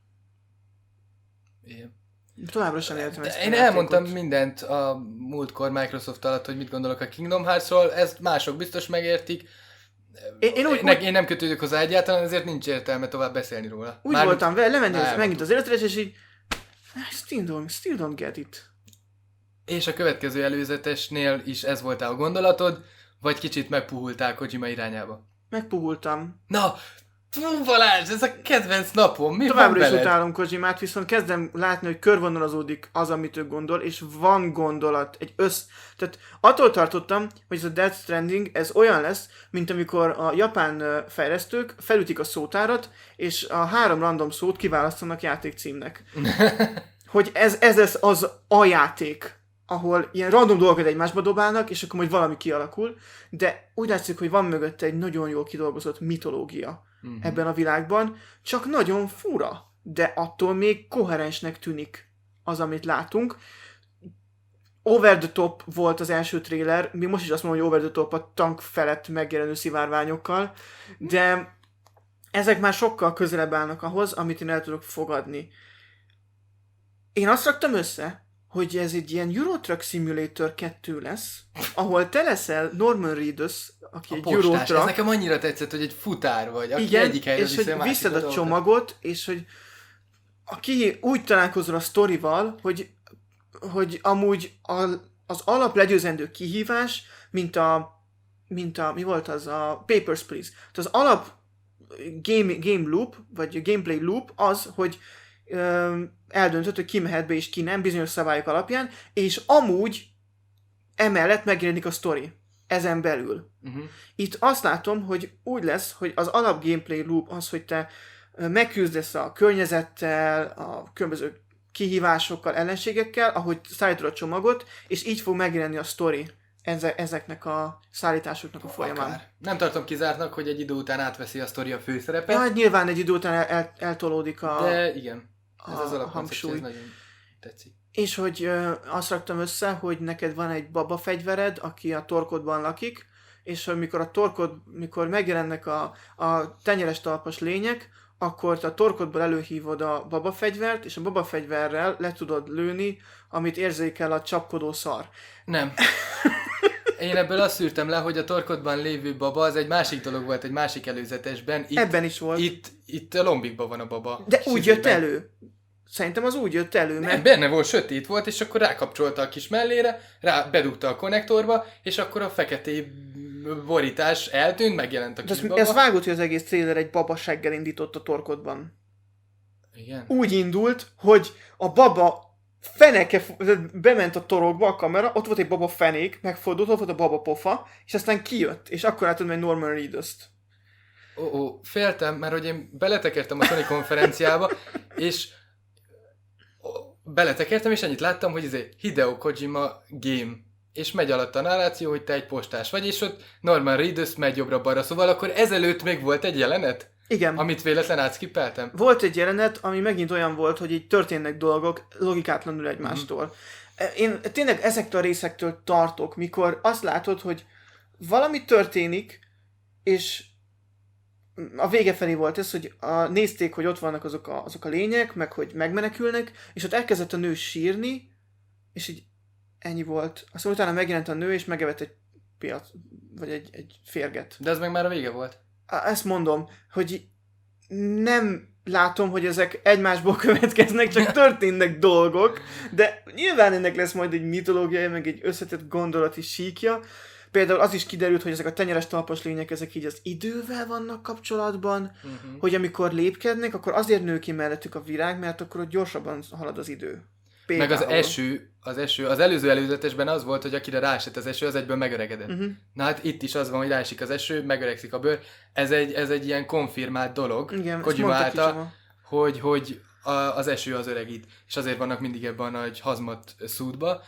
Igen. Továbbra sem értem ezt. Én elmondtam mindent a múltkor Microsoft alatt, hogy mit gondolok a Kingdom Heartsról, ezt mások biztos megértik. Én, én, úgy, én, úgy, én nem kötődök hozzá egyáltalán, ezért nincs értelme tovább beszélni róla. Úgy Már voltam vele, lementem megint az életre, és így I still don't, still don't get it. És a következő előzetesnél is ez volt a gondolatod, vagy kicsit megpuhultál Kojima irányába? Megpuhultam. Na, Fú, Balázs, ez a kedvenc napom, mi Továbbra van is utálom Kojimát, viszont kezdem látni, hogy körvonalazódik az, amit ő gondol, és van gondolat, egy össz... Tehát attól tartottam, hogy ez a Death Stranding, ez olyan lesz, mint amikor a japán fejlesztők felütik a szótárat, és a három random szót kiválasztanak játékcímnek. Hogy ez, ez lesz az a játék, ahol ilyen random dolgokat egymásba dobálnak, és akkor majd valami kialakul, de úgy látszik, hogy van mögötte egy nagyon jól kidolgozott mitológia mm-hmm. ebben a világban, csak nagyon fura, de attól még koherensnek tűnik az, amit látunk. Over the top volt az első trailer, még most is azt mondom, hogy over the top a tank felett megjelenő szivárványokkal, de ezek már sokkal közelebb állnak ahhoz, amit én el tudok fogadni. Én azt raktam össze, hogy ez egy ilyen Euro Truck Simulator kettő lesz, ahol te leszel Norman Reedus, aki a egy postás. Euro Truck. Ez nekem annyira tetszett, hogy egy futár vagy, aki igen, egyik helyre és hogy a viszed a csomagot, és hogy aki úgy találkozol a sztorival, hogy, hogy amúgy a, az alap legyőzendő kihívás, mint a, mint a, mi volt az, a Papers, Please. Tehát az alap game, game loop, vagy gameplay loop az, hogy eldöntött, hogy ki mehet be és ki nem bizonyos szabályok alapján, és amúgy emellett megjelenik a sztori ezen belül. Uh-huh. Itt azt látom, hogy úgy lesz, hogy az alap gameplay loop az, hogy te megküzdesz a környezettel, a különböző kihívásokkal, ellenségekkel, ahogy szállítod a csomagot, és így fog megjelenni a sztori eze- ezeknek a szállításoknak a folyamán. Akár. Nem tartom kizártnak, hogy egy idő után átveszi a sztori a főszerepet. Hát nyilván egy idő után el- el- eltolódik a De igen. Ez a az hangsúly. Ez nagyon tetszik. És hogy ö, azt raktam össze, hogy neked van egy baba fegyvered, aki a torkodban lakik, és hogy mikor a torkod, mikor megjelennek a, a tenyeres talpas lények, akkor te a torkodból előhívod a baba fegyvert, és a baba fegyverrel le tudod lőni, amit érzékel a csapkodó szar. Nem. Én ebből azt szűrtem le, hogy a torkodban lévő baba az egy másik dolog volt, egy másik előzetesben. Itt, Ebben is volt. Itt, itt a lombikban van a baba. De úgy jött elő. Szerintem az úgy jött elő, mert... Nem, benne volt, sötét volt, és akkor rákapcsolta a kis mellére, rá bedugta a konnektorba, és akkor a fekete borítás eltűnt, megjelent a kis ez, baba. ez vágott, hogy az egész trailer egy baba seggel indított a torkodban. Igen. Úgy indult, hogy a baba feneke, bement a torokba a kamera, ott volt egy baba fenék, megfordult, ott volt a baba pofa, és aztán kijött, és akkor látod meg Norman Reedus-t. Ó, ó, féltem, mert hogy én beletekertem a Sony konferenciába, és beletekertem, és ennyit láttam, hogy ez egy Hideo Kojima game, és megy alatt a narráció, hogy te egy postás vagy, és ott Norman Reedus megy jobbra-balra, szóval akkor ezelőtt még volt egy jelenet? Igen. Amit véletlen átskippeltem? Volt egy jelenet, ami megint olyan volt, hogy így történnek dolgok logikátlanul egymástól. Mm-hmm. Én tényleg ezektől a részektől tartok, mikor azt látod, hogy valami történik, és a vége felé volt ez, hogy a, nézték, hogy ott vannak azok a, azok a lények, meg hogy megmenekülnek, és ott elkezdett a nő sírni, és így ennyi volt. Aztán utána megjelent a nő, és megevett egy piac, vagy egy, egy férget. De ez meg már a vége volt. Ezt mondom, hogy nem látom, hogy ezek egymásból következnek, csak történnek dolgok, de nyilván ennek lesz majd egy mitológiája, meg egy összetett gondolati síkja. Például az is kiderült, hogy ezek a tenyeres talpas lények, ezek így az idővel vannak kapcsolatban, uh-huh. hogy amikor lépkednek, akkor azért nő ki mellettük a virág, mert akkor ott gyorsabban halad az idő. Például. Meg az eső, az eső, az előző előzetesben az volt, hogy akire ráesett az eső, az egyből megöregedett. Uh-huh. Na hát itt is az van, hogy ráesik az eső, megöregszik a bőr. Ez egy, ez egy ilyen konfirmált dolog, igen, Kojima által, hogy, hogy a, az eső az öregít. És azért vannak mindig ebben a nagy hazmat szútba.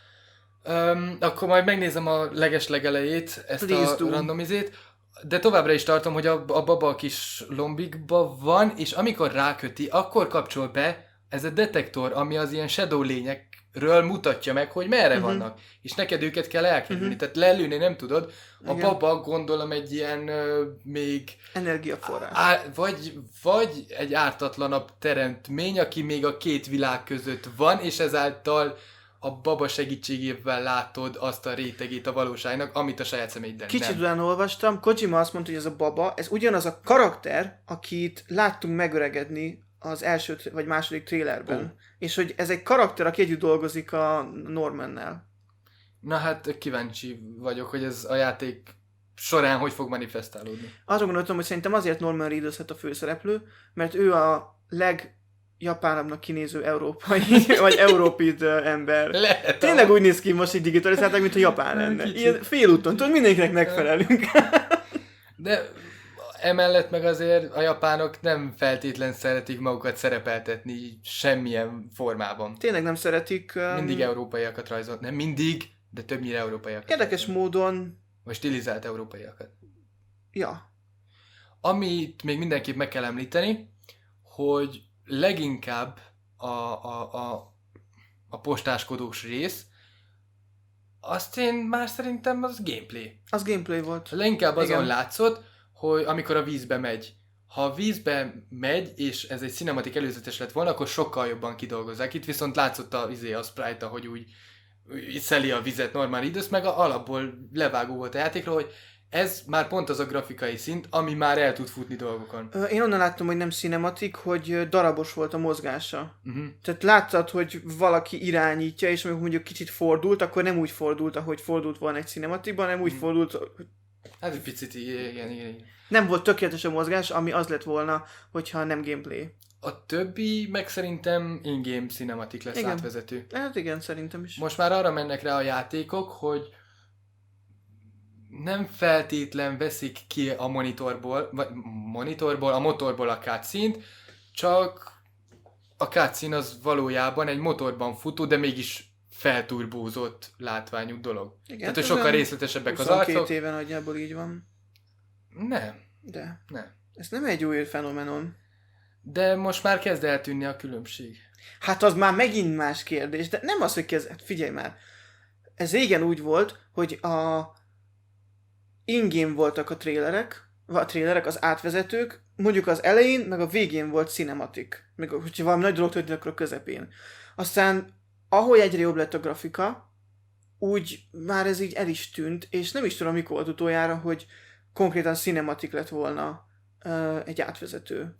Um, akkor majd megnézem a legeslegelejét, ezt Please a do. randomizét, de továbbra is tartom, hogy a, a baba a kis lombikba van, és amikor ráköti, akkor kapcsol be ez a detektor, ami az ilyen shadow lényekről mutatja meg, hogy merre uh-huh. vannak, és neked őket kell elkerülni, uh-huh. tehát lelőni nem tudod. A igen. baba gondolom egy ilyen uh, még... energiaforrás. Á, vagy, vagy egy ártatlanabb teremtmény, aki még a két világ között van, és ezáltal a baba segítségével látod azt a rétegét a valóságnak, amit a saját személyeden nem. Kicsit olyan olvastam, Kojima azt mondta, hogy ez a baba, ez ugyanaz a karakter, akit láttunk megöregedni az első vagy második trailerben. Oh. És hogy ez egy karakter, aki együtt dolgozik a Normannel. Na hát kíváncsi vagyok, hogy ez a játék során hogy fog manifestálódni. Azon gondoltam, hogy szerintem azért Norman Reedus a főszereplő, mert ő a leg japánabbnak kinéző európai, vagy európid ember. Lehet, tényleg úgy néz ki most így digitalizálták, mint a japán lenne. Ilyen félúton, tudod, mindenkinek megfelelünk. De emellett meg azért a japánok nem feltétlen szeretik magukat szerepeltetni semmilyen formában. Tényleg nem szeretik. Um... Mindig európaiakat rajzolt. Nem mindig, de többnyire európaiakat. Érdekes módon. Vagy stilizált európaiakat. Ja. Amit még mindenképp meg kell említeni, hogy leginkább a, a, a, a postáskodós rész, azt én már szerintem az gameplay. Az gameplay volt. Leginkább azon igen. látszott, hogy amikor a vízbe megy. Ha a vízbe megy, és ez egy cinematik előzetes lett volna, akkor sokkal jobban kidolgozzák. Itt viszont látszott a, izé, a sprite, hogy úgy szeli a vizet Norman Reedus, meg a alapból levágó volt a játékról, hogy ez már pont az a grafikai szint, ami már el tud futni dolgokon. Én onnan láttam, hogy nem cinematik, hogy darabos volt a mozgása. Uh-huh. Tehát látszott, hogy valaki irányítja, és amikor mondjuk kicsit fordult, akkor nem úgy fordult, ahogy fordult volna egy cinematikban, hanem úgy uh-huh. fordult, hogy... Hát egy picit, igen, igen, igen. Nem volt tökéletes a mozgás, ami az lett volna, hogyha nem gameplay. A többi meg szerintem in-game cinematik lesz igen. átvezető. Hát igen, szerintem is. Most már arra mennek rá a játékok, hogy nem feltétlen veszik ki a monitorból, vagy monitorból, a motorból a cutscene-t, csak a cutscene az valójában egy motorban futó, de mégis felturbózott látványú dolog. Igen, tehát, hogy sokkal részletesebbek az arcok. huszonkét éve nagyjából így van. Nem. De. Nem. Ez nem egy új fenomenon. De most már kezd eltűnni a különbség. Hát az már megint más kérdés, de nem az, hogy kezd... Hát figyelj már. Ez régen úgy volt, hogy a in-game voltak a trélerek, a trélerek, az átvezetők, mondjuk az elején, meg a végén volt cinematik. Meg hogyha valami nagy dolog történt, akkor a közepén. Aztán, ahogy egyre jobb lett a grafika, úgy már ez így el is tűnt, és nem is tudom, mikor volt utoljára, hogy konkrétan cinematik lett volna uh, egy átvezető.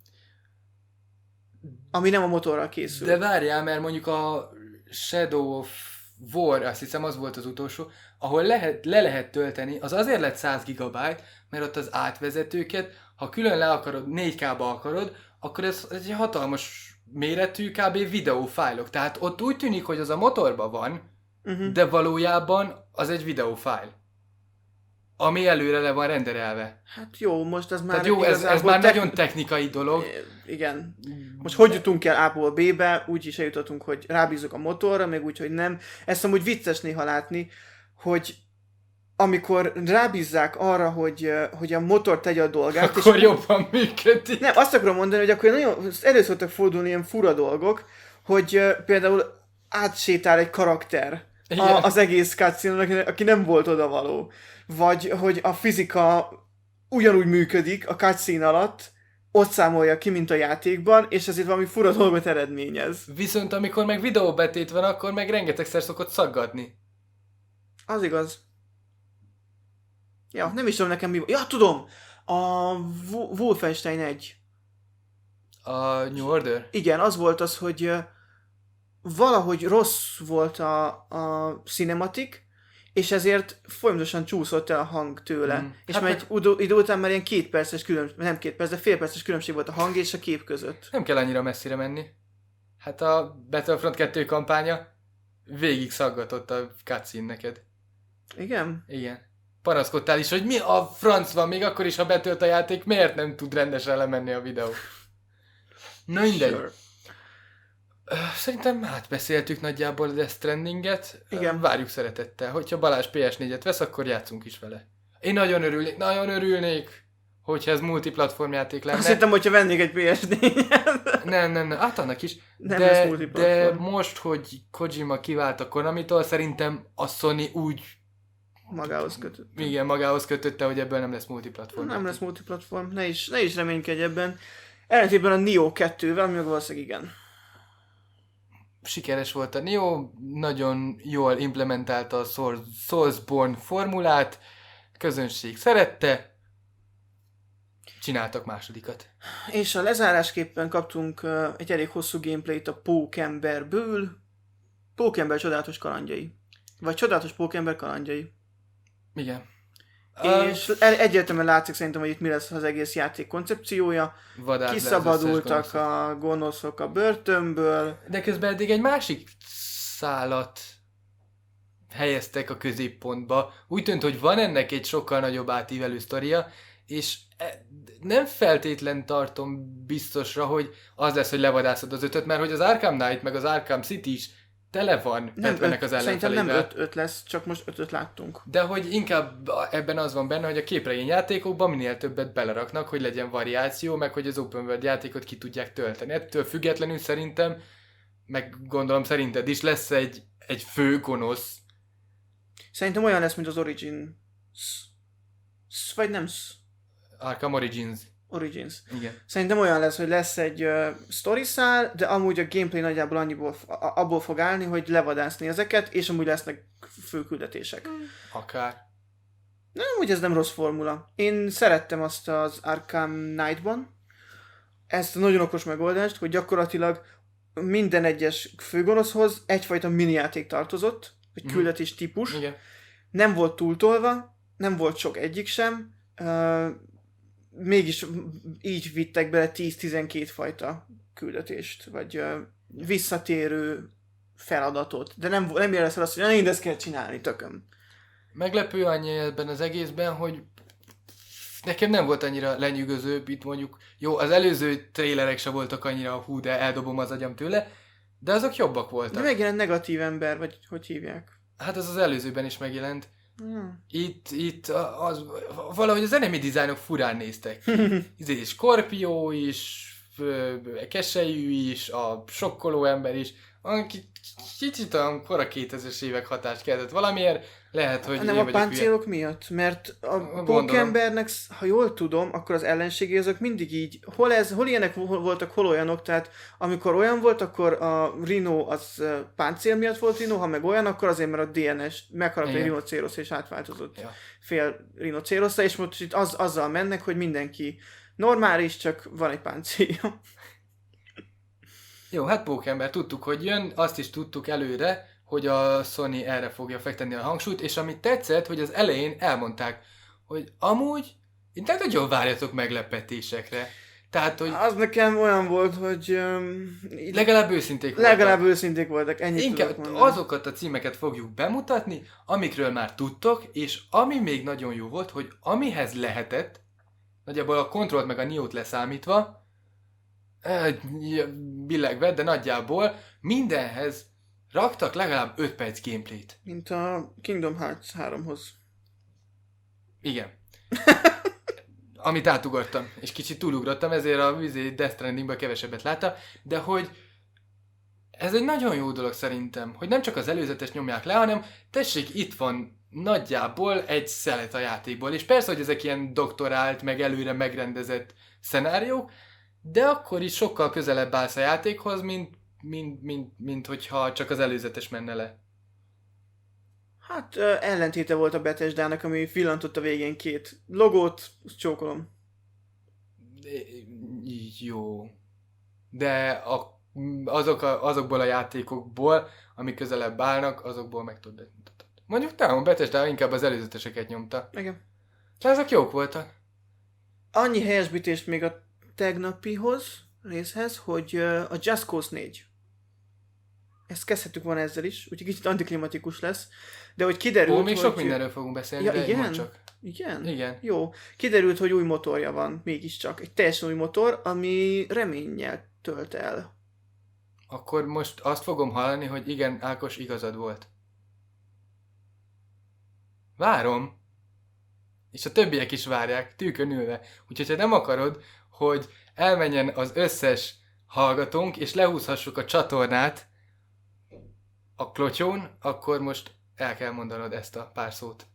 Ami nem a motorral készül. De várjál, mert mondjuk a Shadow of War, azt hiszem az volt az utolsó, ahol lehet, le lehet tölteni, az azért lett száz gigabyte, mert ott az átvezetőket, ha külön le akarod, négy ká-ba akarod, akkor ez egy hatalmas méretű kb. Videófájlok. Tehát ott úgy tűnik, hogy az a motorban van, uh-huh. de valójában az egy videófájl. Ami előre le van renderelve. Hát jó, most ez már... Tehát jó, ez, ez már techn... nagyon technikai dolog. Igen. Most hogy jutunk el A-ból B-be, úgy is eljutottunk, hogy rábízunk a motorra, még úgy, hogy nem. Ezt amúgy vicces néha látni, hogy amikor rábízzák arra, hogy, hogy a motor tegye a dolgát... Akkor és jobban működik. Nem, azt akarom mondani, hogy akkor nagyon elő szoktak fordulni ilyen fura dolgok, hogy például átsétál egy karakter a, az egész cutscene, aki nem volt odavaló. Vagy hogy a fizika ugyanúgy működik a cutscene alatt, ott számolja ki, mint a játékban, és ezért valami fura dolgot eredményez. Viszont amikor meg videóbetét van, akkor meg rengetegszer szokott szaggatni. Az igaz. Ja, nem is tudom nekem mi van. Ja, tudom! A Wolfenstein egy. A New Order? Igen, az volt az, hogy ö, valahogy rossz volt a, a cinematik, és ezért folyamatosan csúszott el a hang tőle. Mm. És Hát már meg- egy idő, idő után már ilyen két perces különbség, nem két perc, de fél perces különbség volt a hang és a kép között. Nem kell annyira messzire menni. Hát a Battlefront kettő kampánya végig szaggatott a cutscene neked. Igen? Igen. Panaszkodtál is, hogy mi a franc van, még akkor is, ha betölt a játék, miért nem tud rendesen lemenni a videó. Na mindegy. Sure. Ö, Szerintem átbeszéltük nagyjából a Death Strandinget. Ö, Igen. Várjuk szeretettel. Hogyha Balázs pé es négyet vesz, akkor játszunk is vele. Én nagyon örülnék, nagyon örülnék, hogyha ez multiplatform játék lenne. Azt hittem, hogyha vennék egy pé es négyet. Nem, nem, nem, hát annak is. Nem de, lesz de multiplatform. most, hogy Kojima kivált a Konamitól, szerintem a Sony úgy Magához kötött. igen, magához kötötte, hogy ebből nem lesz multiplatform. Nem lesz multiplatform, ne is, ne is reménykedj ebben. Ellentétben a Nioh kettővel, ami meg valószínűleg igen. Sikeres volt a Nioh, nagyon jól implementálta a Soul- Soulsborne formulát, közönség szerette, csináltak másodikat. És a lezárásképpen kaptunk uh, egy elég hosszú gameplayt a Pókemberből. Pókember csodálatos kalandjai. Vagy csodálatos Pókember kalandjai. Igen. És el- egyértelműen látszik szerintem, hogy itt mi lesz az egész játék koncepciója. Vadász le az összes Kiszabadultak gonoszot. a gonoszok a börtönből. De közben eddig egy másik szálat helyeztek a középpontba. Úgy tűnt, hogy van ennek egy sokkal nagyobb átívelő sztoria, és e- nem feltétlen tartom biztosra, hogy az lesz, hogy levadászod az ötöt, mert hogy az Arkham Knight meg az Arkham City is tele van Nem Batmannek öt, az szerintem nem ellenfelével. öt, öt lesz, csak most ötöt láttunk. De hogy inkább ebben az van benne, hogy a képregény játékokban minél többet beleraknak, hogy legyen variáció, meg hogy az open world játékot ki tudják tölteni. Ettől függetlenül szerintem, meg gondolom szerinted is lesz egy, egy fő gonosz. Szerintem olyan lesz, mint az Origins. S- Vagy nem S- Arkham Origins. Origins. Igen. Szerintem olyan lesz, hogy lesz egy uh, story szál, de amúgy a gameplay nagyjából annyiból, f- a- abból fog állni, hogy levadászni ezeket, és amúgy lesznek főküldetések. Akár. Nem, amúgy ez nem rossz formula. Én szerettem azt az Arkham Knight-ban, ezt a nagyon okos megoldást, hogy gyakorlatilag minden egyes főgonoszhoz egyfajta minijáték tartozott, vagy Mhm. küldetés típus. Igen. Nem volt túltolva, nem volt sok egyik sem, uh, mégis így vittek bele tíz-tizenkét fajta küldetést, vagy uh, visszatérő feladatot. De nem, nem érez el azt, hogy na, én ezt kell csinálni, tököm. Meglepő annyi ebben az egészben, hogy nekem nem volt annyira lenyűgözőbb, itt mondjuk, jó, az előző trélerek se voltak annyira hú, de eldobom az agyam tőle, de azok jobbak De voltak. megjelent negatív ember, vagy hogy hívják? Hát az az előzőben is megjelent. Hmm. Itt, itt a- az, valahogy az enemy dizájnok furán néztek ki. Izé, Skorpió is, ö, Keselyű is, a sokkoló ember is, olyan ki- kicsit olyan kora kétezres évek hatást keltett valamiért, lehet, hogy Nem én a vagyok hülye. páncélok miatt, mert a Gondolom. pókembernek, ha jól tudom, akkor az ellenségei azok mindig így, hol, ez, hol ilyenek voltak, hol olyanok, tehát amikor olyan volt, akkor a Rhino az ö, páncél miatt volt Rhino, ha meg olyan, akkor azért, mert a dé en es meghalt egy Igen. Rhinocéros és átváltozott Ja. fél Rhinocérosra, és most itt az, azzal mennek, hogy mindenki normális, csak van egy páncélja. Jó, hát Pókember, tudtuk, hogy jön, azt is tudtuk előre, hogy a Sony erre fogja fektetni a hangsúlyt, és amit tetszett, hogy az elején elmondták, hogy amúgy itt nem nagyon várjatok meglepetésekre. Tehát, hogy Az nekem olyan volt, hogy um, legalább őszinték voltak. legalább őszinték voltak, ennyit Inkább tudok mondani. azokat a címeket fogjuk bemutatni, amikről már tudtok, és ami még nagyon jó volt, hogy amihez lehetett, nagyjából a Controlt meg a Nioh-t leszámítva, eh, billegve, de nagyjából mindenhez raktak legalább öt perc gameplayt. Mint a Kingdom Hearts háromhoz. Igen. Amit átugrottam, és kicsit túlugrottam, ezért a izé, Death Strandingben kevesebbet láttam, de hogy ez egy nagyon jó dolog szerintem, hogy nem csak az előzetes nyomják le, hanem tessék, itt van nagyjából egy szelet a játékból, és persze, hogy ezek ilyen doktorált, meg előre megrendezett szenáriók, de akkor is sokkal közelebb állsz a játékhoz, mint, mint, mint, mint hogyha csak az előzetes menne le. Hát ö, ellentéte volt a Bethesdának, ami villantott a végén két logót, azt csókolom. É, Jó. de a, azok a, azokból a játékokból, amik közelebb állnak, azokból meg tudod. Mondjuk talán a Bethesda inkább az előzeteseket nyomta. Igen. De ezek jók voltak. Annyi helyesbítést még a tegnapihoz, részhez, hogy uh, a Just Cause négy. Ezt kezdhetünk volna ezzel is, úgyhogy kicsit antiklimatikus lesz. De hogy kiderült, Ó, még hogy... sok mindenről fogunk beszélni, Ja, de igen? mondd csak. Igen? Igen. Jó. Kiderült, hogy új motorja van, mégiscsak. Egy teljesen új motor, ami reménnyel tölt el. Akkor most azt fogom hallani, hogy igen, Ákos, igazad volt. Várom. És a többiek is várják, tűkön ülve. Úgyhogy ha nem akarod, hogy elmenjen az összes hallgatónk, és lehúzhassuk a csatornát a klotyón, akkor most el kell mondanod ezt a pár szót.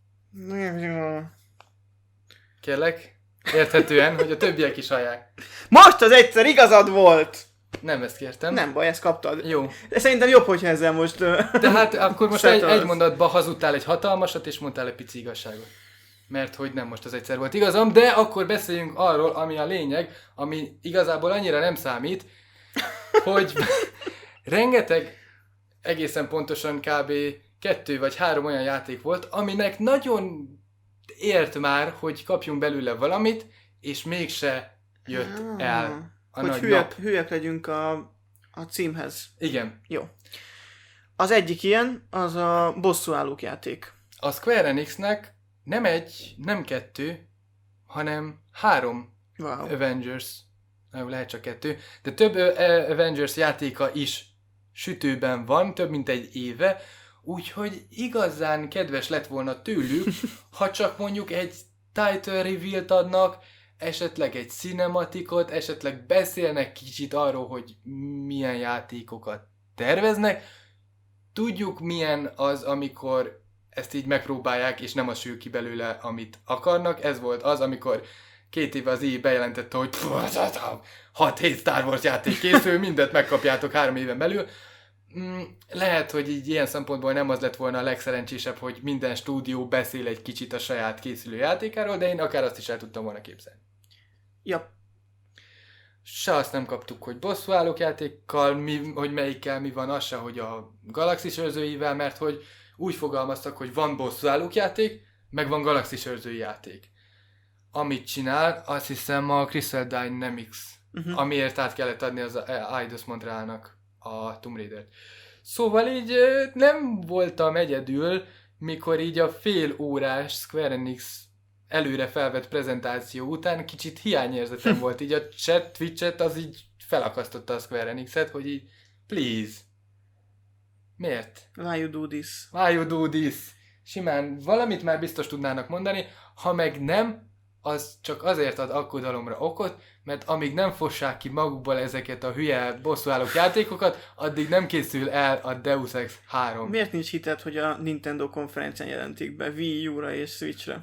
Kérlek, érthetően, hogy a többiek is hallják. Most az egyszer igazad volt! Nem ezt kértem. Nem baj, ezt kaptad. Jó. De szerintem jobb, hogyha ezzel most... De hát akkor most egy, Settled. egy mondatban hazudtál egy hatalmasat, és mondtál egy pici igazságot. Mert hogy nem most az egyszer volt igazam, de akkor beszéljünk arról, ami a lényeg, ami igazából annyira nem számít, hogy rengeteg, egészen pontosan kb. kettő vagy három olyan játék volt, aminek nagyon ért már, hogy kapjunk belőle valamit, és mégse jött Ah. el a hogy nagy hülyek, nap. hülyek legyünk a, a címhez. Igen. Jó. Az egyik ilyen, az a bosszúállók játék. A Square Enixnek nem egy, nem kettő, hanem három Wow. Avengers, nem, lehet csak kettő, de több ö, Avengers játéka is sütőben van, több mint egy éve, úgyhogy igazán kedves lett volna tőlük, ha csak mondjuk egy title reveal-t adnak, esetleg egy cinematikot, esetleg beszélnek kicsit arról, hogy milyen játékokat terveznek. Tudjuk, milyen az, amikor ezt így megpróbálják, és nem az sül ki belőle, amit akarnak. Ez volt az, amikor két éve az i á bejelentette, hogy hat-hét Star Wars játék készül, mindent megkapjátok három éven belül. Mm, lehet, hogy így ilyen szempontból nem az lett volna a legszerencsésebb, hogy minden stúdió beszél egy kicsit a saját készülő játékáról, de én akár azt is el tudtam volna képzelni. Ja. Se azt nem kaptuk, hogy bosszúállók játékkal, mi, hogy melyikkel mi van, az se, hogy a Galaxis őrzőivel, mert hogy úgy fogalmaztak, hogy van bosszúállók játék, meg van Galaxis őrzői játék. Amit csinál, azt hiszem a Crystal Dynamics, uh-huh. amiért át kellett adni az Eidos Montrealnak a Tomb Raider-t. Szóval így nem voltam egyedül, mikor így a fél órás Square Enix előre felvett prezentáció után kicsit hiányérzetem volt. Így a chat, Twitch-et az így felakasztotta a Square Enix-et, hogy így please. Miért? Why you do this? Why you do this? Simán valamit már biztos tudnának mondani, ha meg nem, az csak azért ad aggodalomra okot, mert amíg nem fossák ki magukból ezeket a hülye bosszúállók játékokat, addig nem készül el a Deus Ex három. Miért nincs hited, hogy a Nintendo konferencián jelentik be Wii U-ra és Switch-re?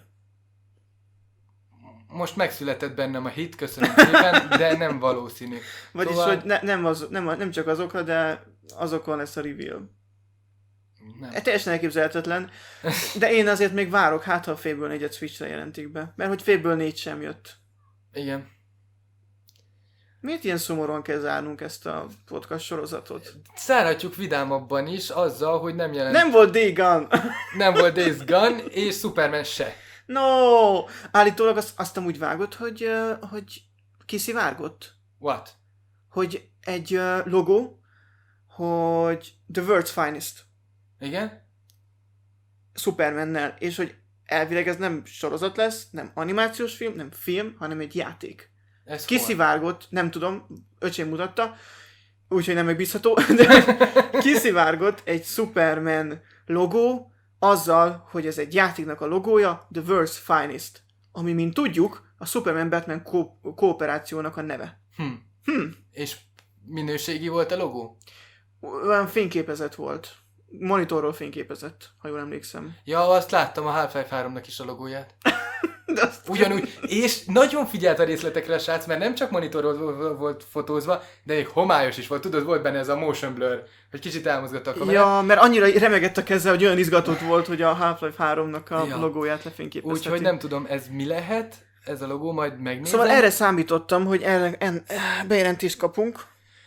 Most megszületett bennem a hit, köszönöm szépen, de nem valószínű. Vagyis, Szóval- hogy ne, nem, az, nem, nem csak azokra, de azokon lesz a reveal. Nem. E, teljesen elképzelhetetlen, de én azért még várok, hát ha a Fable négyet Switch-re jelentik be. Mert hogy Fable négy sem jött. Igen. Miért ilyen szomorúan kell zárnunk ezt a podcast sorozatot? Zárhatjuk vidámabban is, azzal, hogy nem jelent... Nem volt Day Gun! nem volt Days Gone, és Superman se. No! Állítólag azt, azt amúgy vágott, hogy, uh, hogy kiszivárgott. What? Hogy egy uh, logó, hogy The World's Finest Igen? Supermannel, és hogy elvileg ez nem sorozat lesz, nem animációs film, nem film, hanem egy játék. Ez hol? Kiszivárgott, nem tudom, öcsém mutatta, úgyhogy nem megbízható, de kiszivárgott egy Superman logó azzal, hogy ez egy játéknak a logója, The World's Finest, ami, mint tudjuk, a Superman-Batman ko- kooperációnak a neve. Hm. Hm. És minőségi volt a logó? Olyan fényképezett volt. Monitorról fényképezett, ha jól emlékszem. Ja, azt láttam a Half-Life háromnak is a logóját. De azt... Ugyanúgy, és nagyon figyelt a részletekre a srác, mert nem csak monitorról volt fotózva, de még homályos is volt. Tudod, volt benne ez a motion blur, hogy kicsit elmozgatta a kamerát. Ja, mert annyira remegett a keze, hogy olyan izgatott volt, hogy a Half-Life háromnak a Ja. logóját lefényképezheti. Úgyhogy nem tudom, ez mi lehet, ez a logó, majd megnézem. Szóval erre számítottam, hogy erre, en, bejelentést kapunk.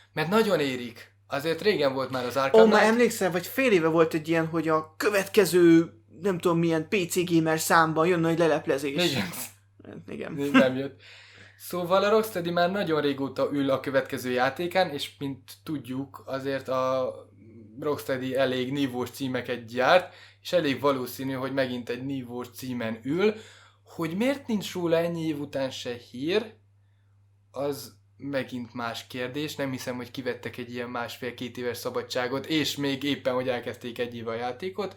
Mert nagyon érik. Azért régen volt már az Ó, Arkham oh, már Knight. emlékszel, vagy fél éve volt egy ilyen, hogy a következő, nem tudom milyen pé cé Gamer számban jön nagy leleplezés. Igen. Igen. Nem jött. Szóval a Rocksteady már nagyon régóta ül a következő játékán, és mint tudjuk, azért a Rocksteady elég nívós címeket gyárt, és elég valószínű, hogy megint egy nívós címen ül. Hogy miért nincs róla ennyi év után se hír, az megint más kérdés. Nem hiszem, hogy kivettek egy ilyen másfél-két éves szabadságot, és még éppen, hogy elkezdték egy éve a játékot.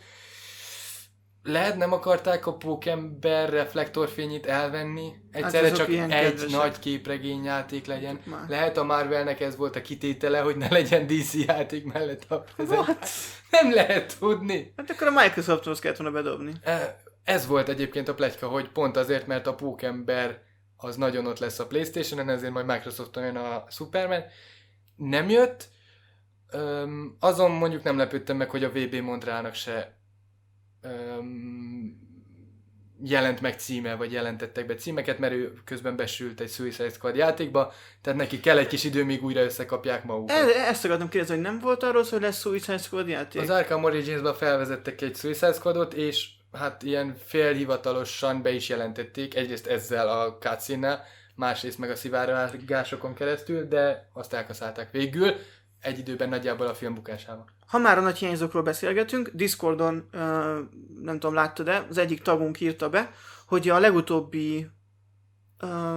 Lehet nem akarták a Pókember reflektorfényét elvenni? Egyszerre azok csak ilyen egy kedvesek. nagy képregényjáték legyen. Már. Lehet a Marvelnek ez volt a kitétele, hogy ne legyen dé cé játék mellett a prezent. What? Nem lehet tudni. Hát akkor a Microsofthoz kellett volna bedobni. Ez volt egyébként a pletyka, hogy pont azért, mert a Pókember az nagyon ott lesz a PlayStation-en, ezért majd Microsofton jön a Superman. Nem jött. Öm, azon mondjuk nem lepődtem meg, hogy a vé bé Montrealnak se öm, jelent meg címe, vagy jelentettek be címeket, mert ő közben besült egy Suicide Squad játékba, tehát neki kell egy kis idő, míg újra összekapják magukat. E- ezt akartam kérdezni, hogy nem volt arról szó, hogy lesz Suicide Squad játék? Az Arkham Origins-ba felvezettek egy Suicide Squadot, és hát ilyen félhivatalosan be is jelentették, egyrészt ezzel a cutscene-nel, másrészt meg a szivárgásokon keresztül, de azt elkaszálták végül, egy időben nagyjából a film bukásával. Ha már a nagy hiányzókról beszélgetünk, Discordon, uh, nem tudom, láttad-e, az egyik tagunk írta be, hogy a legutóbbi uh,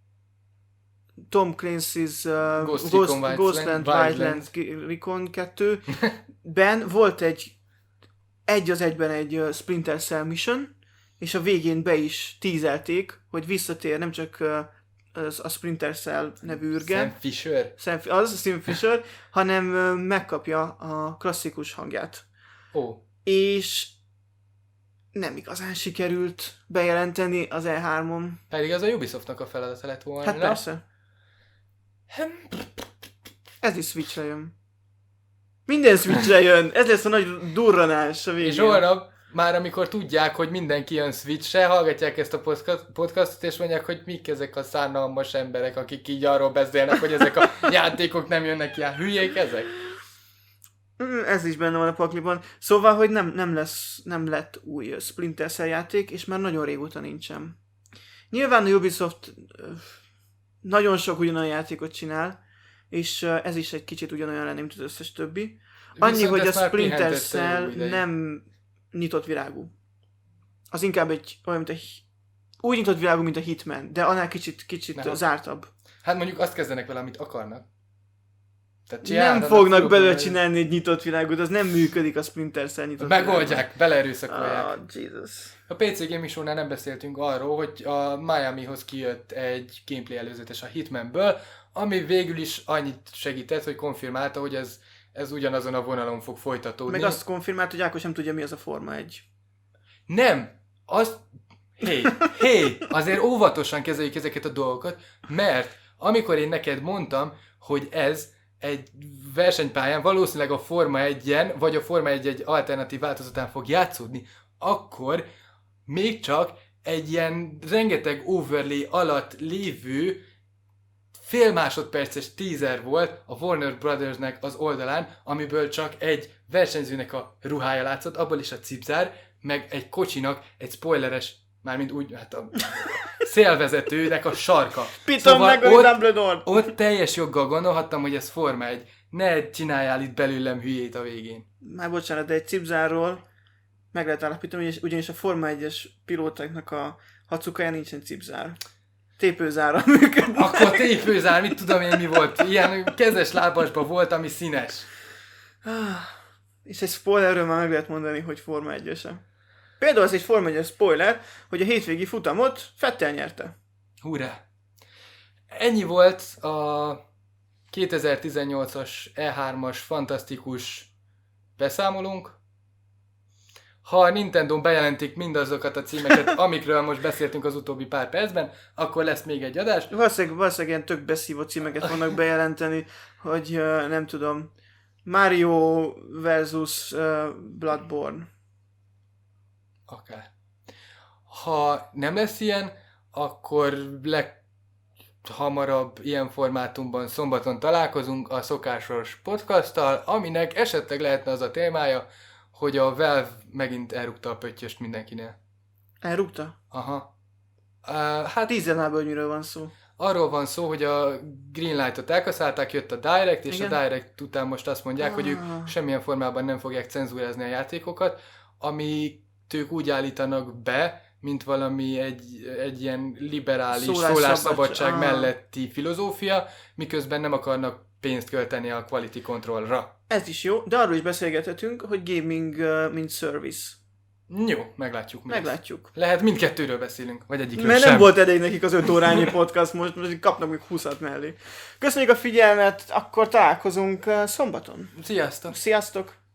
Tom Clancy's uh, Ghost Ghost, Recon Ghostland Wildlands. Wildlands Recon kettőben volt egy egy az egyben egy uh, Splinter Cell mission, és a végén be is tízelték, hogy visszatér nem csak uh, az a Splinter Cell nevű űrge, Sam Fisher? Sam, az Sam Fisher, hanem uh, megkapja a klasszikus hangját. Ó. És nem igazán sikerült bejelenteni az E hármon. Pedig az a Ubisoftnak a feladata lett volna. Hát persze. Hem. Ez is Switchre jön. Minden Switchre jön. Ez lesz a nagy durranás a végén. És holnap, már amikor tudják, hogy mindenki jön Switchre, hallgatják ezt a podcast- podcastot, és mondják, hogy mik ezek a szánalmas emberek, akik így arról beszélnek, hogy ezek a játékok nem jönnek ki. Hülyék ezek? Mm, Ez is benne van a pakliban. Szóval, hogy nem, nem lesz, nem lett új Splinter Cell játék, és már nagyon régóta nincsen. Nyilván a Ubisoft ö, nagyon sok ugyanolyan játékot csinál, és ö, ez is egy kicsit ugyanolyan lenne, mint az összes többi. Annyi, Viszont hogy a ezt már Splinter pihentette Cell jó ideig. nem nyitott virágú. Az inkább egy olyan, mint egy úgy nyitott virágú, mint a Hitman, de annál kicsit, kicsit Nem. zártabb. Hát mondjuk azt kezdenek vele, amit akarnak. Tehát Nem csinálnak, fognak fogok belőle mondani. csinálni egy nyitott világot, az nem működik a Splinter Cell nyitott Megoldják, beleerőszakolják. Ah, Jesus. A pé cé Gaming Show-nál nem beszéltünk arról, hogy a Miamihoz kijött egy gameplay előzetes a Hitmanből, ami végül is annyit segített, hogy konfirmálta, hogy ez, ez ugyanazon a vonalon fog folytatódni. Meg azt konfirmált, hogy Ákos nem tudja, mi az a Forma egy. Nem! Azt... Hé, hé! Azért óvatosan kezeljük ezeket a dolgokat, mert amikor én neked mondtam, hogy ez egy versenypályán valószínűleg a Forma egyen, vagy a Forma egy egy alternatív változatán fog játszódni, akkor még csak egy ilyen rengeteg overlay alatt lévő fél másodperces teaser volt a Warner Brothersnek az oldalán, amiből csak egy versenyzőnek a ruhája látszott, abból is a cipzár, meg egy kocsinak egy spoileres, mármint úgy, hát a szélvezetőnek a sarka. Piton meg a ott, Dumbledore! ott teljes joggal gondolhattam, hogy ez Forma egy. Ne csináljál itt belőlem hülyét a végén. Már bocsánat, de egy cipzárról meg lehet állapítani, hogy ugyanis a Forma egyes pilótáknak a hacukáján nincsen cipzár. Tépőzára működik. Akkor tépőzár, mit tudom én mi volt? Ilyen kezes lábasba volt, ami színes. És egy spoilerről már meg lehet mondani, hogy Forma egyese. Például az egy Forma egyes spoiler, hogy a hétvégi futamot Vettel nyerte. Hurrá! Ennyi volt a kétezer-tizennyolcas E hármas fantasztikus beszámolónk. Ha a Nintendo bejelentik mindazokat a címeket, amikről most beszéltünk az utóbbi pár percben, akkor lesz még egy adás. Valószínűleg, valószínűleg ilyen tök beszívó címeket fognak bejelenteni, hogy uh, nem tudom, Mario versus uh, Bloodborne. Akár. Ha nem lesz ilyen, akkor le... hamarabb ilyen formátumban szombaton találkozunk a szokásos podcasttal, aminek esetleg lehetne az a témája, hogy a Valve megint elrúgta a pöttyöst mindenkinél. Elrúgta? Aha. Uh, hát Tízenából, hogy miről van szó. arról van szó, hogy a Greenlight-ot elkaszálták, jött a Direct, és Igen? a Direct után most azt mondják, Ah. hogy ők semmilyen formában nem fogják cenzúrázni a játékokat, amit ők úgy állítanak be, mint valami egy, egy ilyen liberális Szólásszabadság. szólásszabadság Ah. melletti filozófia, miközben nem akarnak pénzt költeni a quality controlra. Ez is jó, de arról is beszélgethetünk, hogy gaming uh, mint service. Jó, meglátjuk. mi lesz. Meglátjuk. Lehet mindkettőről beszélünk, vagy egyikről Mert sem. nem volt elég nekik az öt órányi podcast, most, most kapnak még húszat mellé. Köszönjük a figyelmet, akkor találkozunk uh, szombaton. Sziasztok! Sziasztok!